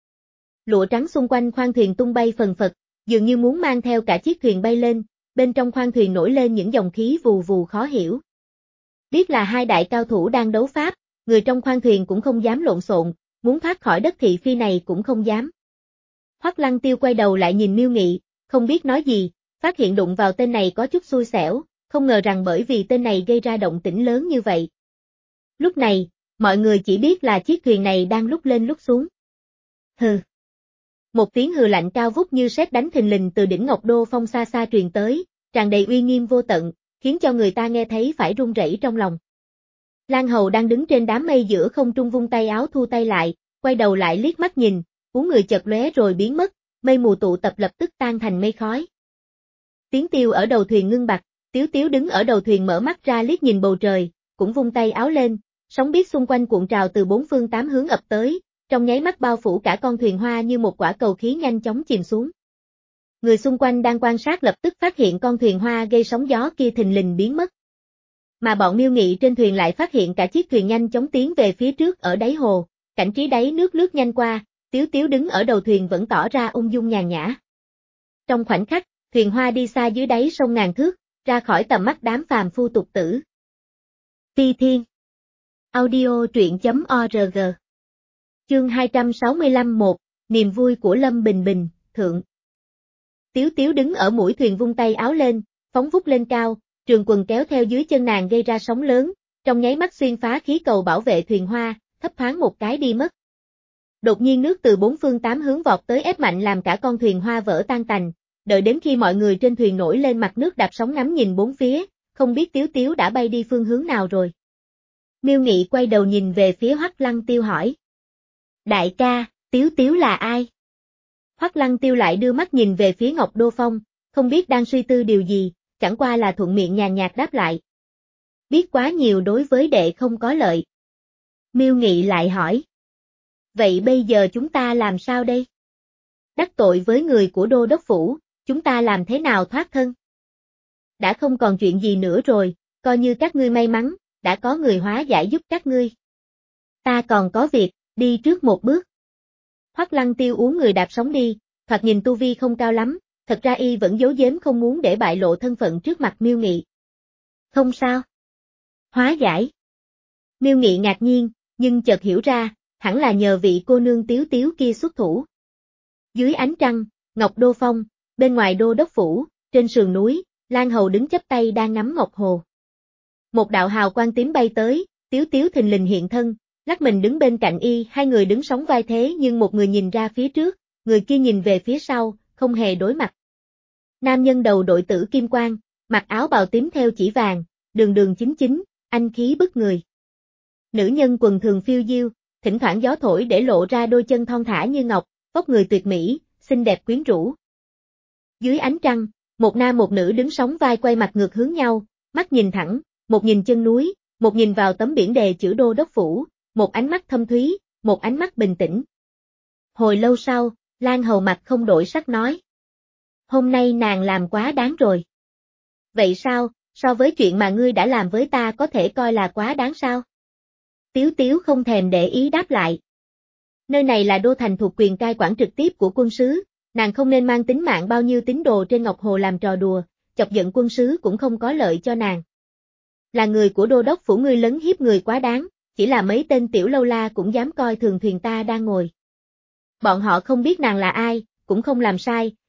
Lụa trắng xung quanh khoang thuyền tung bay phần phật, dường như muốn mang theo cả chiếc thuyền bay lên, bên trong khoang thuyền nổi lên những dòng khí vù vù khó hiểu. Biết là hai đại cao thủ đang đấu pháp, người trong khoang thuyền cũng không dám lộn xộn, muốn thoát khỏi đất thị phi này cũng không dám. Hoắc Lăng Tiêu quay đầu lại nhìn Miêu Nghị, không biết nói gì, phát hiện đụng vào tên này có chút xui xẻo, không ngờ rằng bởi vì tên này gây ra động tĩnh lớn như vậy. Lúc này, mọi người chỉ biết là chiếc thuyền này đang lúc lên lúc xuống. Hừ. Một tiếng hừ lạnh cao vút như sét đánh thình lình từ đỉnh Ngọc Đô Phong xa xa truyền tới, tràn đầy uy nghiêm vô tận, khiến cho người ta nghe thấy phải run rẩy trong lòng. Lan Hầu đang đứng trên đám mây giữa không trung vung tay áo thu tay lại, quay đầu lại liếc mắt nhìn, bóng người chợt lóe rồi biến mất, mây mù tụ tập lập tức tan thành mây khói. Tiếng Tiêu ở đầu thuyền ngưng bặt, Tiếu Tiếu đứng ở đầu thuyền mở mắt ra liếc nhìn bầu trời, cũng vung tay áo lên, sóng biết xung quanh cuộn trào từ bốn phương tám hướng ập tới, trong nháy mắt bao phủ cả con thuyền hoa như một quả cầu khí nhanh chóng chìm xuống. Người xung quanh đang quan sát lập tức phát hiện con thuyền hoa gây sóng gió kia thình lình biến mất. Mà bọn Miêu Nghị trên thuyền lại phát hiện cả chiếc thuyền nhanh chóng tiến về phía trước ở đáy hồ, cảnh trí đáy nước lướt nhanh qua, Tiếu Tiếu đứng ở đầu thuyền vẫn tỏ ra ung dung nhàn nhã. Trong khoảnh khắc, thuyền hoa đi xa dưới đáy sông ngàn thước, ra khỏi tầm mắt đám phàm phu tục tử. Phi Thiên Audio truyện chấm org Chương hai trăm sáu mươi lăm một, niềm vui của Lâm Bình Bình, thượng. Tiếu Tiếu đứng ở mũi thuyền vung tay áo lên, phóng vút lên cao, trường quần kéo theo dưới chân nàng gây ra sóng lớn, trong nháy mắt xuyên phá khí cầu bảo vệ thuyền hoa, thấp thoáng một cái đi mất. Đột nhiên nước từ bốn phương tám hướng vọt tới ép mạnh làm cả con thuyền hoa vỡ tan tành, đợi đến khi mọi người trên thuyền nổi lên mặt nước đạp sóng ngắm nhìn bốn phía, không biết Tiếu Tiếu đã bay đi phương hướng nào rồi. Miêu Nghị quay đầu nhìn về phía Hoắc Lăng Tiêu hỏi. Đại ca, Tiếu Tiếu là ai? Hoắc Lăng Tiêu lại đưa mắt nhìn về phía Ngọc Đô Phong, không biết đang suy tư điều gì, chẳng qua là thuận miệng nhàn nhạt đáp lại. Biết quá nhiều đối với đệ không có lợi. Miêu Nghị lại hỏi. Vậy bây giờ chúng ta làm sao đây? Đắc tội với người của Đô Đốc Phủ, chúng ta làm thế nào thoát thân? Đã không còn chuyện gì nữa rồi, coi như các ngươi may mắn, đã có người hóa giải giúp các ngươi. Ta còn có việc, đi trước một bước. Hoắc Lăng Tiêu uống người đạp sóng đi, thoạt nhìn tu vi không cao lắm, thật ra y vẫn giấu giếm không muốn để bại lộ thân phận trước mặt Miêu Nghị. Không sao. Hóa giải. Miêu Nghị ngạc nhiên, nhưng chợt hiểu ra, hẳn là nhờ vị cô nương Tiếu Tiếu kia xuất thủ. Dưới ánh trăng, Ngọc Đô Phong, bên ngoài Đô Đốc Phủ, trên sườn núi, Lan Hầu đứng chắp tay đang ngắm Ngọc Hồ. Một đạo hào quang tím bay tới, Tiếu Tiếu thình lình hiện thân, lắc mình đứng bên cạnh y, hai người đứng sóng vai thế nhưng một người nhìn ra phía trước, người kia nhìn về phía sau, không hề đối mặt. Nam nhân đầu đội tử kim quang, mặc áo bào tím theo chỉ vàng, đường đường chính chính, anh khí bức người. Nữ nhân quần thường phiêu diêu, thỉnh thoảng gió thổi để lộ ra đôi chân thon thả như ngọc, vóc người tuyệt mỹ, xinh đẹp quyến rũ. Dưới ánh trăng, một nam một nữ đứng sóng vai quay mặt ngược hướng nhau, mắt nhìn thẳng, một nhìn chân núi, một nhìn vào tấm biển đề chữ Đô Đốc Phủ, một ánh mắt thâm thúy, một ánh mắt bình tĩnh. Hồi lâu sau, Lan Hầu mặt không đổi sắc nói. Hôm nay nàng làm quá đáng rồi. Vậy sao, so với chuyện mà ngươi đã làm với ta có thể coi là quá đáng sao? Tiếu Tiếu không thèm để ý đáp lại. Nơi này là đô thành thuộc quyền cai quản trực tiếp của quân sứ, nàng không nên mang tính mạng bao nhiêu tín đồ trên Ngọc Hồ làm trò đùa, chọc giận quân sứ cũng không có lợi cho nàng. Là người của Đô Đốc Phủ ngươi lấn hiếp người quá đáng, chỉ là mấy tên tiểu lâu la cũng dám coi thường thuyền ta đang ngồi. Bọn họ không biết nàng là ai, cũng không làm sai,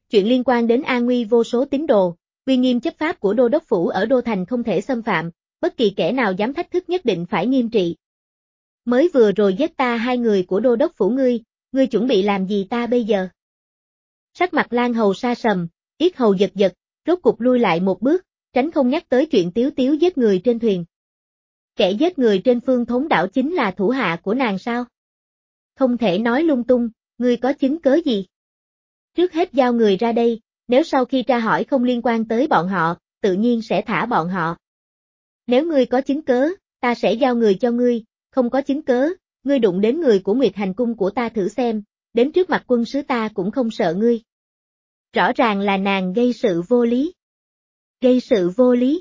chuyện liên quan đến an nguy vô số tín đồ, uy nghiêm chấp pháp của đô đốc phủ ở Đô Thành không thể xâm phạm, bất kỳ kẻ nào dám thách thức nhất định phải nghiêm trị. Mới vừa rồi giết ta hai người của đô đốc phủ ngươi, ngươi chuẩn bị làm gì ta bây giờ? Sắc mặt Lan Hầu sa sầm, yết hầu giật giật, rốt cục lui lại một bước, tránh không nhắc tới chuyện Tiếu Tiếu giết người trên thuyền. Kẻ giết người trên Phương Thốn đảo chính là thủ hạ của nàng sao? Không thể nói lung tung, ngươi có chứng cớ gì? Trước hết giao người ra đây, nếu sau khi tra hỏi không liên quan tới bọn họ, tự nhiên sẽ thả bọn họ. Nếu ngươi có chứng cớ, ta sẽ giao người cho ngươi, không có chứng cớ, ngươi đụng đến người của Nguyệt Hành Cung của ta thử xem, đến trước mặt quân sứ ta cũng không sợ ngươi. Rõ ràng là nàng gây sự vô lý. Gây sự vô lý.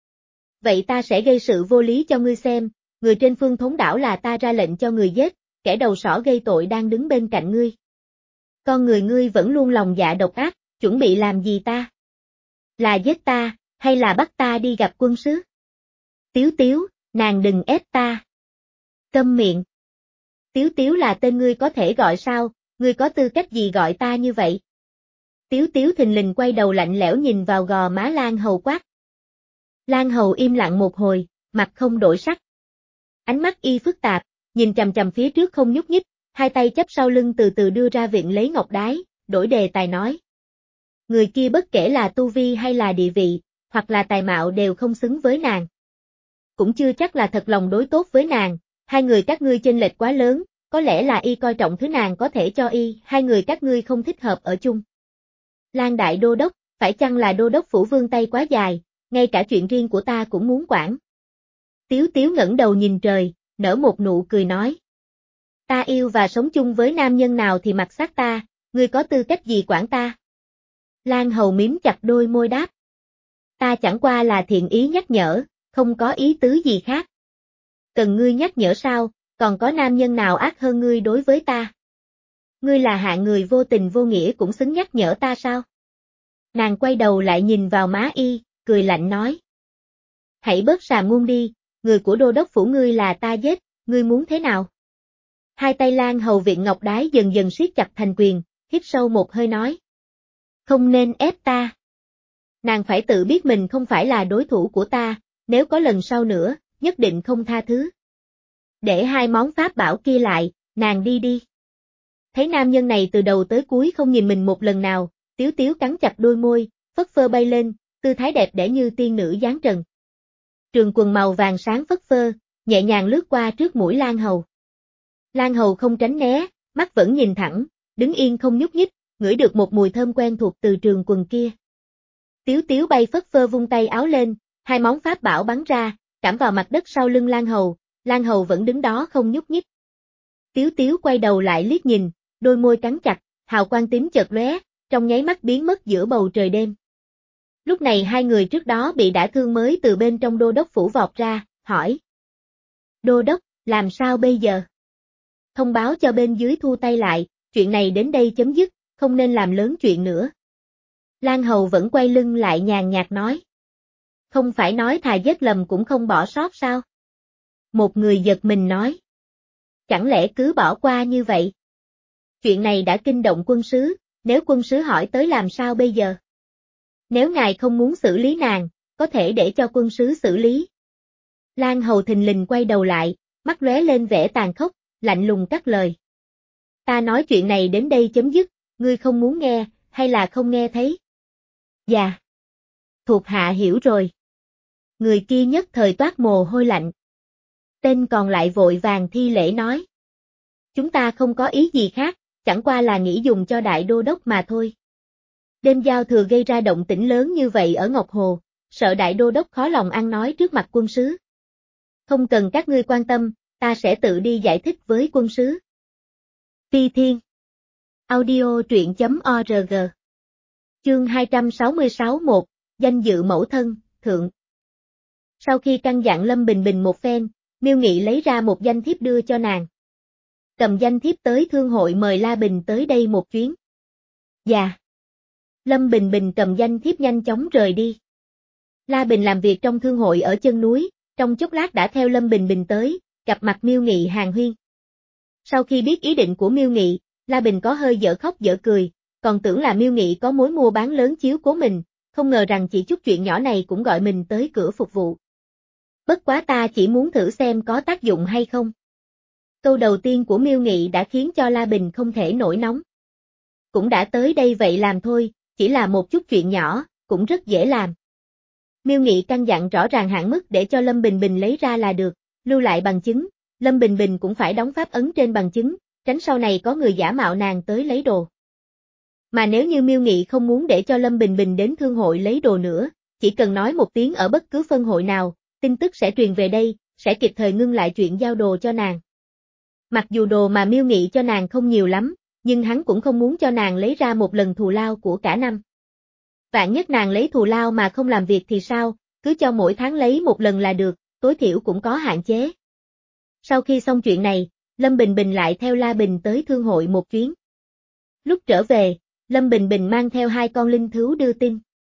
Vậy ta sẽ gây sự vô lý cho ngươi xem, người trên Phương Thốn đảo là ta ra lệnh cho người giết, kẻ đầu sỏ gây tội đang đứng bên cạnh ngươi. Con người ngươi vẫn luôn lòng dạ độc ác, chuẩn bị làm gì ta? Là giết ta, hay là bắt ta đi gặp quân sứ? Tiếu Tiếu, nàng đừng ép ta. Câm miệng. Tiếu Tiếu là tên ngươi có thể gọi sao, ngươi có tư cách gì gọi ta như vậy? Tiếu Tiếu thình lình quay đầu lạnh lẽo nhìn vào gò má Lan Hầu quát. Lan Hầu im lặng một hồi, mặt không đổi sắc. Ánh mắt y phức tạp, nhìn chằm chằm phía trước không nhúc nhích, hai tay chắp sau lưng từ từ đưa ra viện lấy ngọc đái, đổi đề tài nói. Người kia bất kể là tu vi hay là địa vị, hoặc là tài mạo đều không xứng với nàng. Cũng chưa chắc là thật lòng đối tốt với nàng, hai người các ngươi chênh lệch quá lớn, có lẽ là y coi trọng thứ nàng có thể cho y, hai người các ngươi không thích hợp ở chung. Lan Đại Đô Đốc, phải chăng là Đô Đốc phủ vương tay quá dài, ngay cả chuyện riêng của ta cũng muốn quản. Tiếu Tiếu ngẩng đầu nhìn trời, nở một nụ cười nói. Ta yêu và sống chung với nam nhân nào thì mặc xác ta, ngươi có tư cách gì quản ta? Lan Hầu mím chặt đôi môi đáp. Ta chẳng qua là thiện ý nhắc nhở, không có ý tứ gì khác. Cần ngươi nhắc nhở sao, còn có nam nhân nào ác hơn ngươi đối với ta? Ngươi là hạng người vô tình vô nghĩa cũng xứng nhắc nhở ta sao? Nàng quay đầu lại nhìn vào má y, cười lạnh nói. Hãy bớt xàm ngôn đi, người của đô đốc phủ ngươi là ta giết, ngươi muốn thế nào? Hai tay Lan Hầu viện ngọc đái dần dần siết chặt thành quyền, hít sâu một hơi nói. Không nên ép ta. Nàng phải tự biết mình không phải là đối thủ của ta, nếu có lần sau nữa, nhất định không tha thứ. Để hai món pháp bảo kia lại, nàng đi đi. Thấy nam nhân này từ đầu tới cuối không nhìn mình một lần nào, Tiếu Tiếu cắn chặt đôi môi, phất phơ bay lên, tư thái đẹp đẽ như tiên nữ giáng trần. Trường quần màu vàng sáng phất phơ, nhẹ nhàng lướt qua trước mũi Lan Hầu. Lan Hầu không tránh né, mắt vẫn nhìn thẳng, đứng yên không nhúc nhích, ngửi được một mùi thơm quen thuộc từ trường quần kia. Tiếu Tiếu bay phất phơ vung tay áo lên, hai món pháp bảo bắn ra, cảm vào mặt đất sau lưng Lan Hầu, Lan Hầu vẫn đứng đó không nhúc nhích. Tiếu Tiếu quay đầu lại liếc nhìn, đôi môi cắn chặt, hào quang tím chợt lóe, trong nháy mắt biến mất giữa bầu trời đêm. Lúc này hai người trước đó bị đả thương mới từ bên trong đô đốc phủ vọt ra, hỏi. Đô đốc, làm sao bây giờ? Thông báo cho bên dưới thu tay lại, chuyện này đến đây chấm dứt, không nên làm lớn chuyện nữa. Lan Hầu vẫn quay lưng lại nhàn nhạt nói. Không phải nói thà giết lầm cũng không bỏ sót sao? Một người giật mình nói. Chẳng lẽ cứ bỏ qua như vậy? Chuyện này đã kinh động quân sứ, nếu quân sứ hỏi tới làm sao bây giờ? Nếu ngài không muốn xử lý nàng, có thể để cho quân sứ xử lý. Lan Hầu thình lình quay đầu lại, mắt lóe lên vẻ tàn khốc, lạnh lùng cắt lời. Ta nói chuyện này đến đây chấm dứt, ngươi không muốn nghe, hay là không nghe thấy? Dạ. Thuộc hạ hiểu rồi. Người kia nhất thời toát mồ hôi lạnh. Tên còn lại vội vàng thi lễ nói. Chúng ta không có ý gì khác, chẳng qua là nghĩ dùng cho đại đô đốc mà thôi. Đêm giao thừa gây ra động tĩnh lớn như vậy ở Ngọc Hồ, sợ đại đô đốc khó lòng ăn nói trước mặt quân sứ. Không cần các ngươi quan tâm, ta sẽ tự đi giải thích với quân sứ. Phi Thiên Audio truyện chấm org Chương hai trăm sáu mươi sáu một, danh dự mẫu thân, thượng. Sau khi căn dặn Lâm Bình Bình một phen, Miêu Nghị lấy ra một danh thiếp đưa cho nàng. Cầm danh thiếp tới thương hội mời La Bình tới đây một chuyến. Dạ. Lâm Bình Bình cầm danh thiếp nhanh chóng rời đi. La Bình làm việc trong thương hội ở chân núi, trong chốc lát đã theo Lâm Bình Bình tới, gặp mặt Miêu Nghị hàn huyên. Sau khi biết ý định của Miêu Nghị, La Bình có hơi dở khóc dở cười, còn tưởng là Miêu Nghị có mối mua bán lớn chiếu cố mình, không ngờ rằng chỉ chút chuyện nhỏ này cũng gọi mình tới cửa phục vụ. Bất quá ta chỉ muốn thử xem có tác dụng hay không. Câu đầu tiên của Miêu Nghị đã khiến cho La Bình không thể nổi nóng. Cũng đã tới đây vậy làm thôi, chỉ là một chút chuyện nhỏ, cũng rất dễ làm. Miêu Nghị căn dặn rõ ràng hạn mức để cho Lâm Bình Bình lấy ra là được, lưu lại bằng chứng, Lâm Bình Bình cũng phải đóng pháp ấn trên bằng chứng, tránh sau này có người giả mạo nàng tới lấy đồ. Mà nếu như Miêu Nghị không muốn để cho Lâm Bình Bình đến thương hội lấy đồ nữa, chỉ cần nói một tiếng ở bất cứ phân hội nào, tin tức sẽ truyền về đây, sẽ kịp thời ngưng lại chuyện giao đồ cho nàng. Mặc dù đồ mà Miêu Nghị cho nàng không nhiều lắm, nhưng hắn cũng không muốn cho nàng lấy ra một lần thù lao của cả năm. Vạn nhất nàng lấy thù lao mà không làm việc thì sao, cứ cho mỗi tháng lấy một lần là được, tối thiểu cũng có hạn chế. Sau khi xong chuyện này, Lâm Bình Bình lại theo La Bình tới thương hội một chuyến. Lúc trở về, Lâm Bình Bình mang theo hai con linh thứu đưa tin.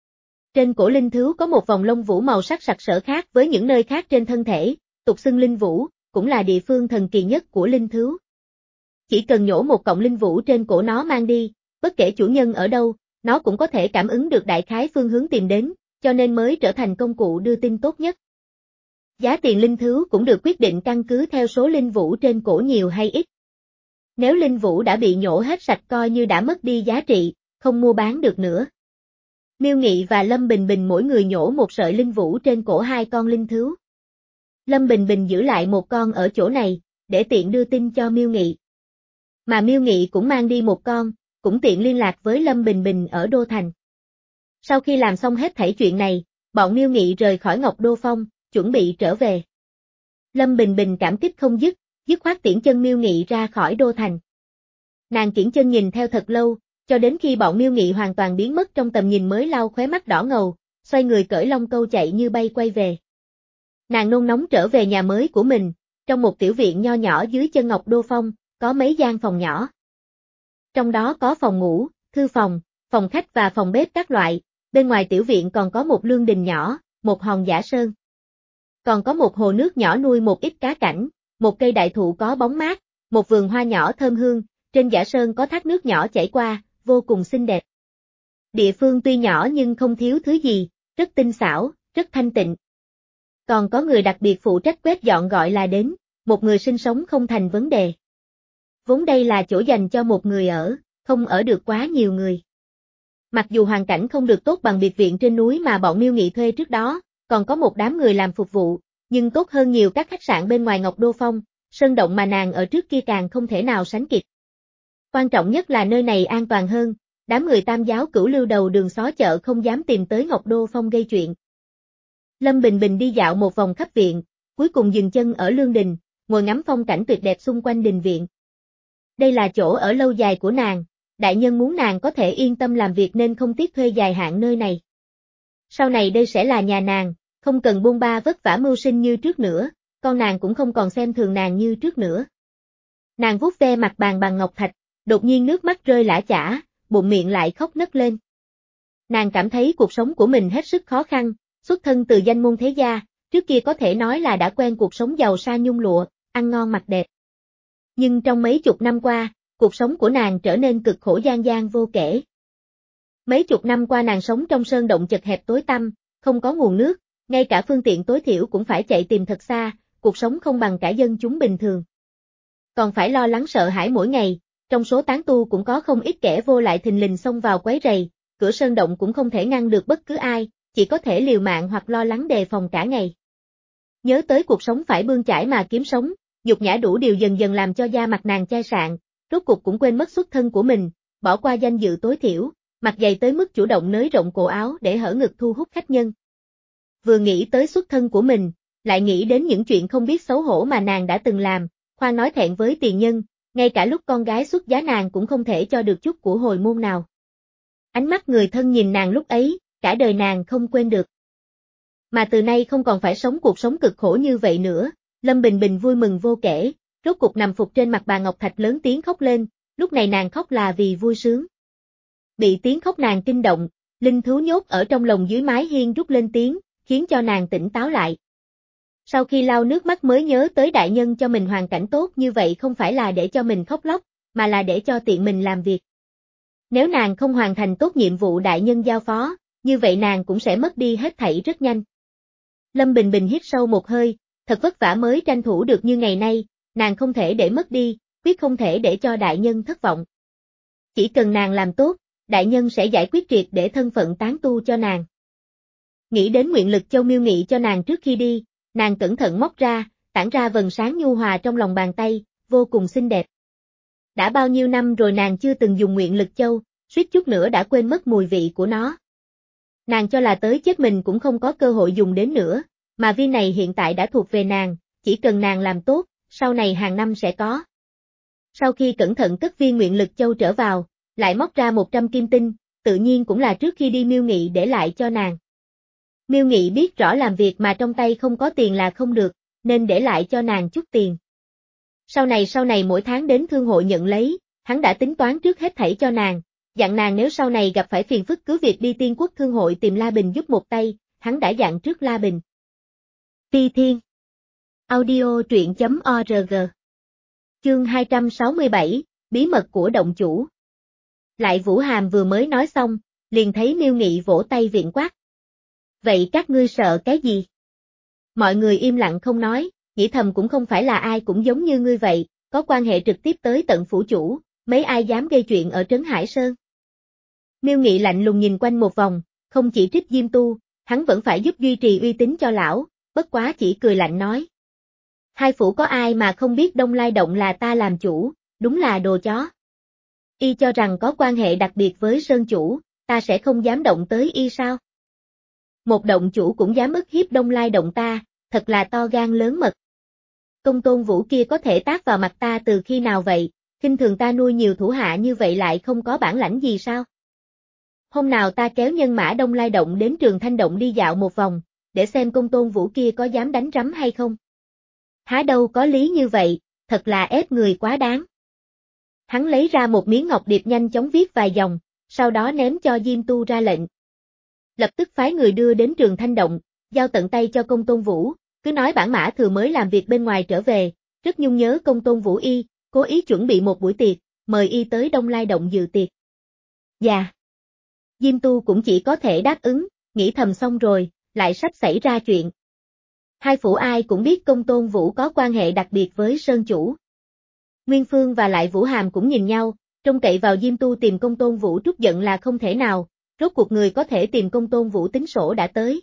Trên cổ linh thứu có một vòng lông vũ màu sắc sặc sỡ khác với những nơi khác trên thân thể, tục xưng linh vũ, cũng là địa phương thần kỳ nhất của linh thứu. Chỉ cần nhổ một cọng linh vũ trên cổ nó mang đi, bất kể chủ nhân ở đâu, nó cũng có thể cảm ứng được đại khái phương hướng tìm đến, cho nên mới trở thành công cụ đưa tin tốt nhất. Giá tiền linh thứu cũng được quyết định căn cứ theo số linh vũ trên cổ nhiều hay ít. Nếu linh vũ đã bị nhổ hết sạch coi như đã mất đi giá trị, không mua bán được nữa. Miêu Nghị và Lâm Bình Bình mỗi người nhổ một sợi linh vũ trên cổ hai con linh thứu. Lâm Bình Bình giữ lại một con ở chỗ này, để tiện đưa tin cho Miêu Nghị. Mà Miêu Nghị cũng mang đi một con, cũng tiện liên lạc với Lâm Bình Bình ở Đô Thành. Sau khi làm xong hết thảy chuyện này, bọn Miêu Nghị rời khỏi Ngọc Đô Phong, chuẩn bị trở về. Lâm Bình Bình cảm kích không dứt, dứt khoát tiễn chân Miêu Nghị ra khỏi Đô Thành. Nàng kiễng chân nhìn theo thật lâu, cho đến khi bọn Miêu Nghị hoàn toàn biến mất trong tầm nhìn mới lau khóe mắt đỏ ngầu, xoay người cởi lông câu chạy như bay quay về. Nàng nôn nóng trở về nhà mới của mình, trong một tiểu viện nho nhỏ dưới chân Ngọc Đô Phong, có mấy gian phòng nhỏ. Trong đó có phòng ngủ, thư phòng, phòng khách và phòng bếp các loại, bên ngoài tiểu viện còn có một lương đình nhỏ, một hòn giả sơn. Còn có một hồ nước nhỏ nuôi một ít cá cảnh, một cây đại thụ có bóng mát, một vườn hoa nhỏ thơm hương, trên giả sơn có thác nước nhỏ chảy qua, vô cùng xinh đẹp. Địa phương tuy nhỏ nhưng không thiếu thứ gì, rất tinh xảo, rất thanh tịnh. Còn có người đặc biệt phụ trách quét dọn gọi là đến, một người sinh sống không thành vấn đề. Vốn đây là chỗ dành cho một người ở, không ở được quá nhiều người. Mặc dù hoàn cảnh không được tốt bằng biệt viện trên núi mà bọn Miêu Nghị thuê trước đó, còn có một đám người làm phục vụ, nhưng tốt hơn nhiều các khách sạn bên ngoài Ngọc Đô Phong, sơn động mà nàng ở trước kia càng không thể nào sánh kịp. Quan trọng nhất là nơi này an toàn hơn, đám người Tam giáo cửu lưu đầu đường xó chợ không dám tìm tới Ngọc Đô Phong gây chuyện. Lâm Bình Bình đi dạo một vòng khắp viện, cuối cùng dừng chân ở lương đình, ngồi ngắm phong cảnh tuyệt đẹp xung quanh đình viện. Đây là chỗ ở lâu dài của nàng, đại nhân muốn nàng có thể yên tâm làm việc nên không tiếc thuê dài hạn nơi này. Sau này đây sẽ là nhà nàng, không cần buôn ba vất vả mưu sinh như trước nữa, con nàng cũng không còn xem thường nàng như trước nữa. Nàng vuốt ve mặt bàn bằng ngọc thạch, đột nhiên nước mắt rơi lã chã, bụng miệng lại khóc nấc lên. Nàng cảm thấy cuộc sống của mình hết sức khó khăn, xuất thân từ danh môn thế gia, trước kia có thể nói là đã quen cuộc sống giàu sa nhung lụa, ăn ngon mặc đẹp. Nhưng trong mấy chục năm qua, cuộc sống của nàng trở nên cực khổ gian gian vô kể. Mấy chục năm qua nàng sống trong sơn động chật hẹp tối tăm, không có nguồn nước, ngay cả phương tiện tối thiểu cũng phải chạy tìm thật xa, cuộc sống không bằng cả dân chúng bình thường. Còn phải lo lắng sợ hãi mỗi ngày, trong số tán tu cũng có không ít kẻ vô lại thình lình xông vào quấy rầy, cửa sơn động cũng không thể ngăn được bất cứ ai, chỉ có thể liều mạng hoặc lo lắng đề phòng cả ngày. Nhớ tới cuộc sống phải bươn chải mà kiếm sống, nhục nhã đủ điều dần dần làm cho da mặt nàng chai sạn, rốt cục cũng quên mất xuất thân của mình, bỏ qua danh dự tối thiểu, mặc dày tới mức chủ động nới rộng cổ áo để hở ngực thu hút khách nhân. Vừa nghĩ tới xuất thân của mình, lại nghĩ đến những chuyện không biết xấu hổ mà nàng đã từng làm, khoan nói thẹn với tiền nhân, ngay cả lúc con gái xuất giá nàng cũng không thể cho được chút của hồi môn nào. Ánh mắt người thân nhìn nàng lúc ấy, cả đời nàng không quên được. Mà từ nay không còn phải sống cuộc sống cực khổ như vậy nữa, Lâm Bình Bình vui mừng vô kể, rốt cục nằm phục trên mặt bà Ngọc Thạch lớn tiếng khóc lên, lúc này nàng khóc là vì vui sướng. Bị tiếng khóc nàng kinh động, linh thú nhốt ở trong lồng dưới mái hiên rút lên tiếng, khiến cho nàng tỉnh táo lại. Sau khi lau nước mắt mới nhớ tới đại nhân cho mình hoàn cảnh tốt như vậy không phải là để cho mình khóc lóc, mà là để cho tiện mình làm việc. Nếu nàng không hoàn thành tốt nhiệm vụ đại nhân giao phó, như vậy nàng cũng sẽ mất đi hết thảy rất nhanh. Lâm Bình Bình hít sâu một hơi, thật vất vả mới tranh thủ được như ngày nay, nàng không thể để mất đi, quyết không thể để cho đại nhân thất vọng. Chỉ cần nàng làm tốt, đại nhân sẽ giải quyết triệt để thân phận tán tu cho nàng. Nghĩ đến nguyện lực châu miêu nghị cho nàng trước khi đi, nàng cẩn thận móc ra, tản ra vầng sáng nhu hòa trong lòng bàn tay, vô cùng xinh đẹp. Đã bao nhiêu năm rồi nàng chưa từng dùng nguyện lực châu, suýt chút nữa đã quên mất mùi vị của nó. Nàng cho là tới chết mình cũng không có cơ hội dùng đến nữa, mà viên này hiện tại đã thuộc về nàng, chỉ cần nàng làm tốt, sau này hàng năm sẽ có. Sau khi cẩn thận cất viên nguyện lực châu trở vào, lại móc ra một trăm kim tinh, tự nhiên cũng là trước khi đi Miêu Nghị để lại cho nàng. Miêu Nghị biết rõ làm việc mà trong tay không có tiền là không được, nên để lại cho nàng chút tiền. Sau này sau này mỗi tháng đến thương hội nhận lấy, hắn đã tính toán trước hết thảy cho nàng, dặn nàng nếu sau này gặp phải phiền phức cứ việc đi Tiên Quốc thương hội tìm La Bình giúp một tay, hắn đã dặn trước La Bình. Ti Thiên Audio truyện chấm org Chương hai trăm sáu mươi bảy, Bí mật của động chủ. Lại Vũ Hàm vừa mới nói xong, liền thấy Miêu Nghị vỗ tay viện quát. Vậy các ngươi sợ cái gì? Mọi người im lặng không nói, nghĩ thầm cũng không phải là ai cũng giống như ngươi vậy, có quan hệ trực tiếp tới tận phủ chủ, mấy ai dám gây chuyện ở Trấn Hải Sơn. Miêu Nghị lạnh lùng nhìn quanh một vòng, không chỉ trích Diêm Tu, hắn vẫn phải giúp duy trì uy tín cho lão, bất quá chỉ cười lạnh nói. Hai phủ có ai mà không biết Đông Lai Động là ta làm chủ, đúng là đồ chó. Y cho rằng có quan hệ đặc biệt với Sơn chủ, ta sẽ không dám động tới y sao? Một động chủ cũng dám ức hiếp Đông Lai Động ta, thật là to gan lớn mật. Công Tôn Vũ kia có thể tát vào mặt ta từ khi nào vậy, khinh thường ta nuôi nhiều thủ hạ như vậy lại không có bản lãnh gì sao? Hôm nào ta kéo nhân mã Đông Lai Động đến Trường Thanh Động đi dạo một vòng, để xem Công Tôn Vũ kia có dám đánh rắm hay không. Há đâu có lý như vậy, thật là ép người quá đáng. Hắn lấy ra một miếng ngọc điệp nhanh chóng viết vài dòng, sau đó ném cho Diêm Tu ra lệnh. Lập tức phái người đưa đến Trường Thanh Động, giao tận tay cho Công Tôn Vũ, cứ nói bản mã thừa mới làm việc bên ngoài trở về, rất nhung nhớ Công Tôn Vũ y, cố ý chuẩn bị một buổi tiệc, mời y tới Đông Lai Động dự tiệc. Dạ. Diêm Tu cũng chỉ có thể đáp ứng, nghĩ thầm xong rồi, lại sắp xảy ra chuyện. Hai phủ ai cũng biết Công Tôn Vũ có quan hệ đặc biệt với Sơn chủ. Nguyên Phương và lại Vũ Hàm cũng nhìn nhau, trông cậy vào Diêm Tu tìm Công Tôn Vũ trút giận là không thể nào, rốt cuộc người có thể tìm Công Tôn Vũ tính sổ đã tới.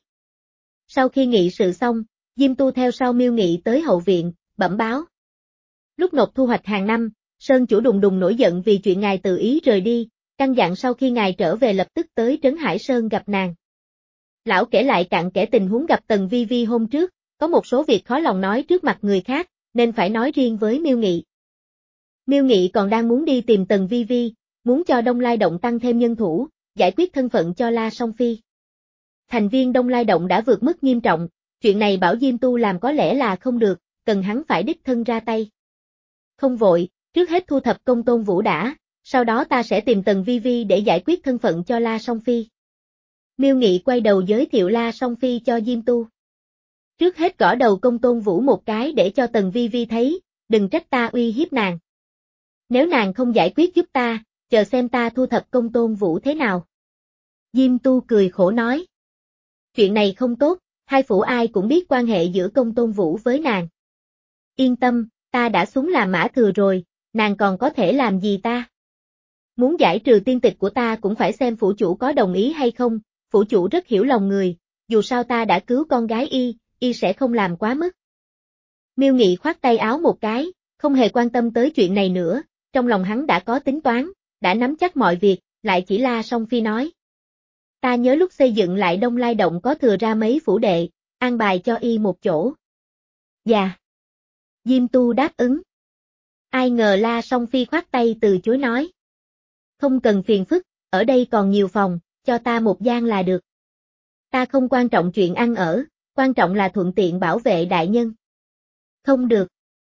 Sau khi nghị sự xong, Diêm Tu theo sau Miêu Nghị tới hậu viện, bẩm báo. Lúc nộp thu hoạch hàng năm, Sơn chủ đùng đùng nổi giận vì chuyện ngài tự ý rời đi, căn dặn sau khi ngài trở về lập tức tới Trấn Hải Sơn gặp nàng. Lão kể lại cặn kẽ tình huống gặp Tần Vi Vi hôm trước, có một số việc khó lòng nói trước mặt người khác, nên phải nói riêng với Miêu Nghị. Miêu Nghị còn đang muốn đi tìm Tần Vi Vi, muốn cho Đông Lai Động tăng thêm nhân thủ, giải quyết thân phận cho La Song Phi. Thành viên Đông Lai Động đã vượt mức nghiêm trọng, chuyện này bảo Diêm Tu làm có lẽ là không được, cần hắn phải đích thân ra tay. Không vội, trước hết thu thập Công Tôn Vũ đã, sau đó ta sẽ tìm Tần Vi Vi để giải quyết thân phận cho La Song Phi. Miêu Nghị quay đầu giới thiệu La Song Phi cho Diêm Tu. Trước hết gõ đầu Công Tôn Vũ một cái để cho Tần Vi Vi thấy, đừng trách ta uy hiếp nàng. Nếu nàng không giải quyết giúp ta, chờ xem ta thu thập Công Tôn Vũ thế nào. Diêm Tu cười khổ nói. Chuyện này không tốt, hai phủ ai cũng biết quan hệ giữa Công Tôn Vũ với nàng. Yên tâm, ta đã xuống làm mã thừa rồi, nàng còn có thể làm gì ta? Muốn giải trừ tiên tịch của ta cũng phải xem phủ chủ có đồng ý hay không, phủ chủ rất hiểu lòng người, dù sao ta đã cứu con gái y, y sẽ không làm quá mức. Miêu Nghị khoát tay áo một cái, không hề quan tâm tới chuyện này nữa, trong lòng hắn đã có tính toán, đã nắm chắc mọi việc, lại chỉ La Song Phi nói. Ta nhớ lúc xây dựng lại Đông Lai Động có thừa ra mấy phủ đệ, an bài cho y một chỗ. Dạ. Diêm Tu đáp ứng. Ai ngờ La Song Phi khoát tay từ chối nói. Không cần phiền phức, ở đây còn nhiều phòng, cho ta một gian là được. Ta không quan trọng chuyện ăn ở, quan trọng là thuận tiện bảo vệ đại nhân. Không được.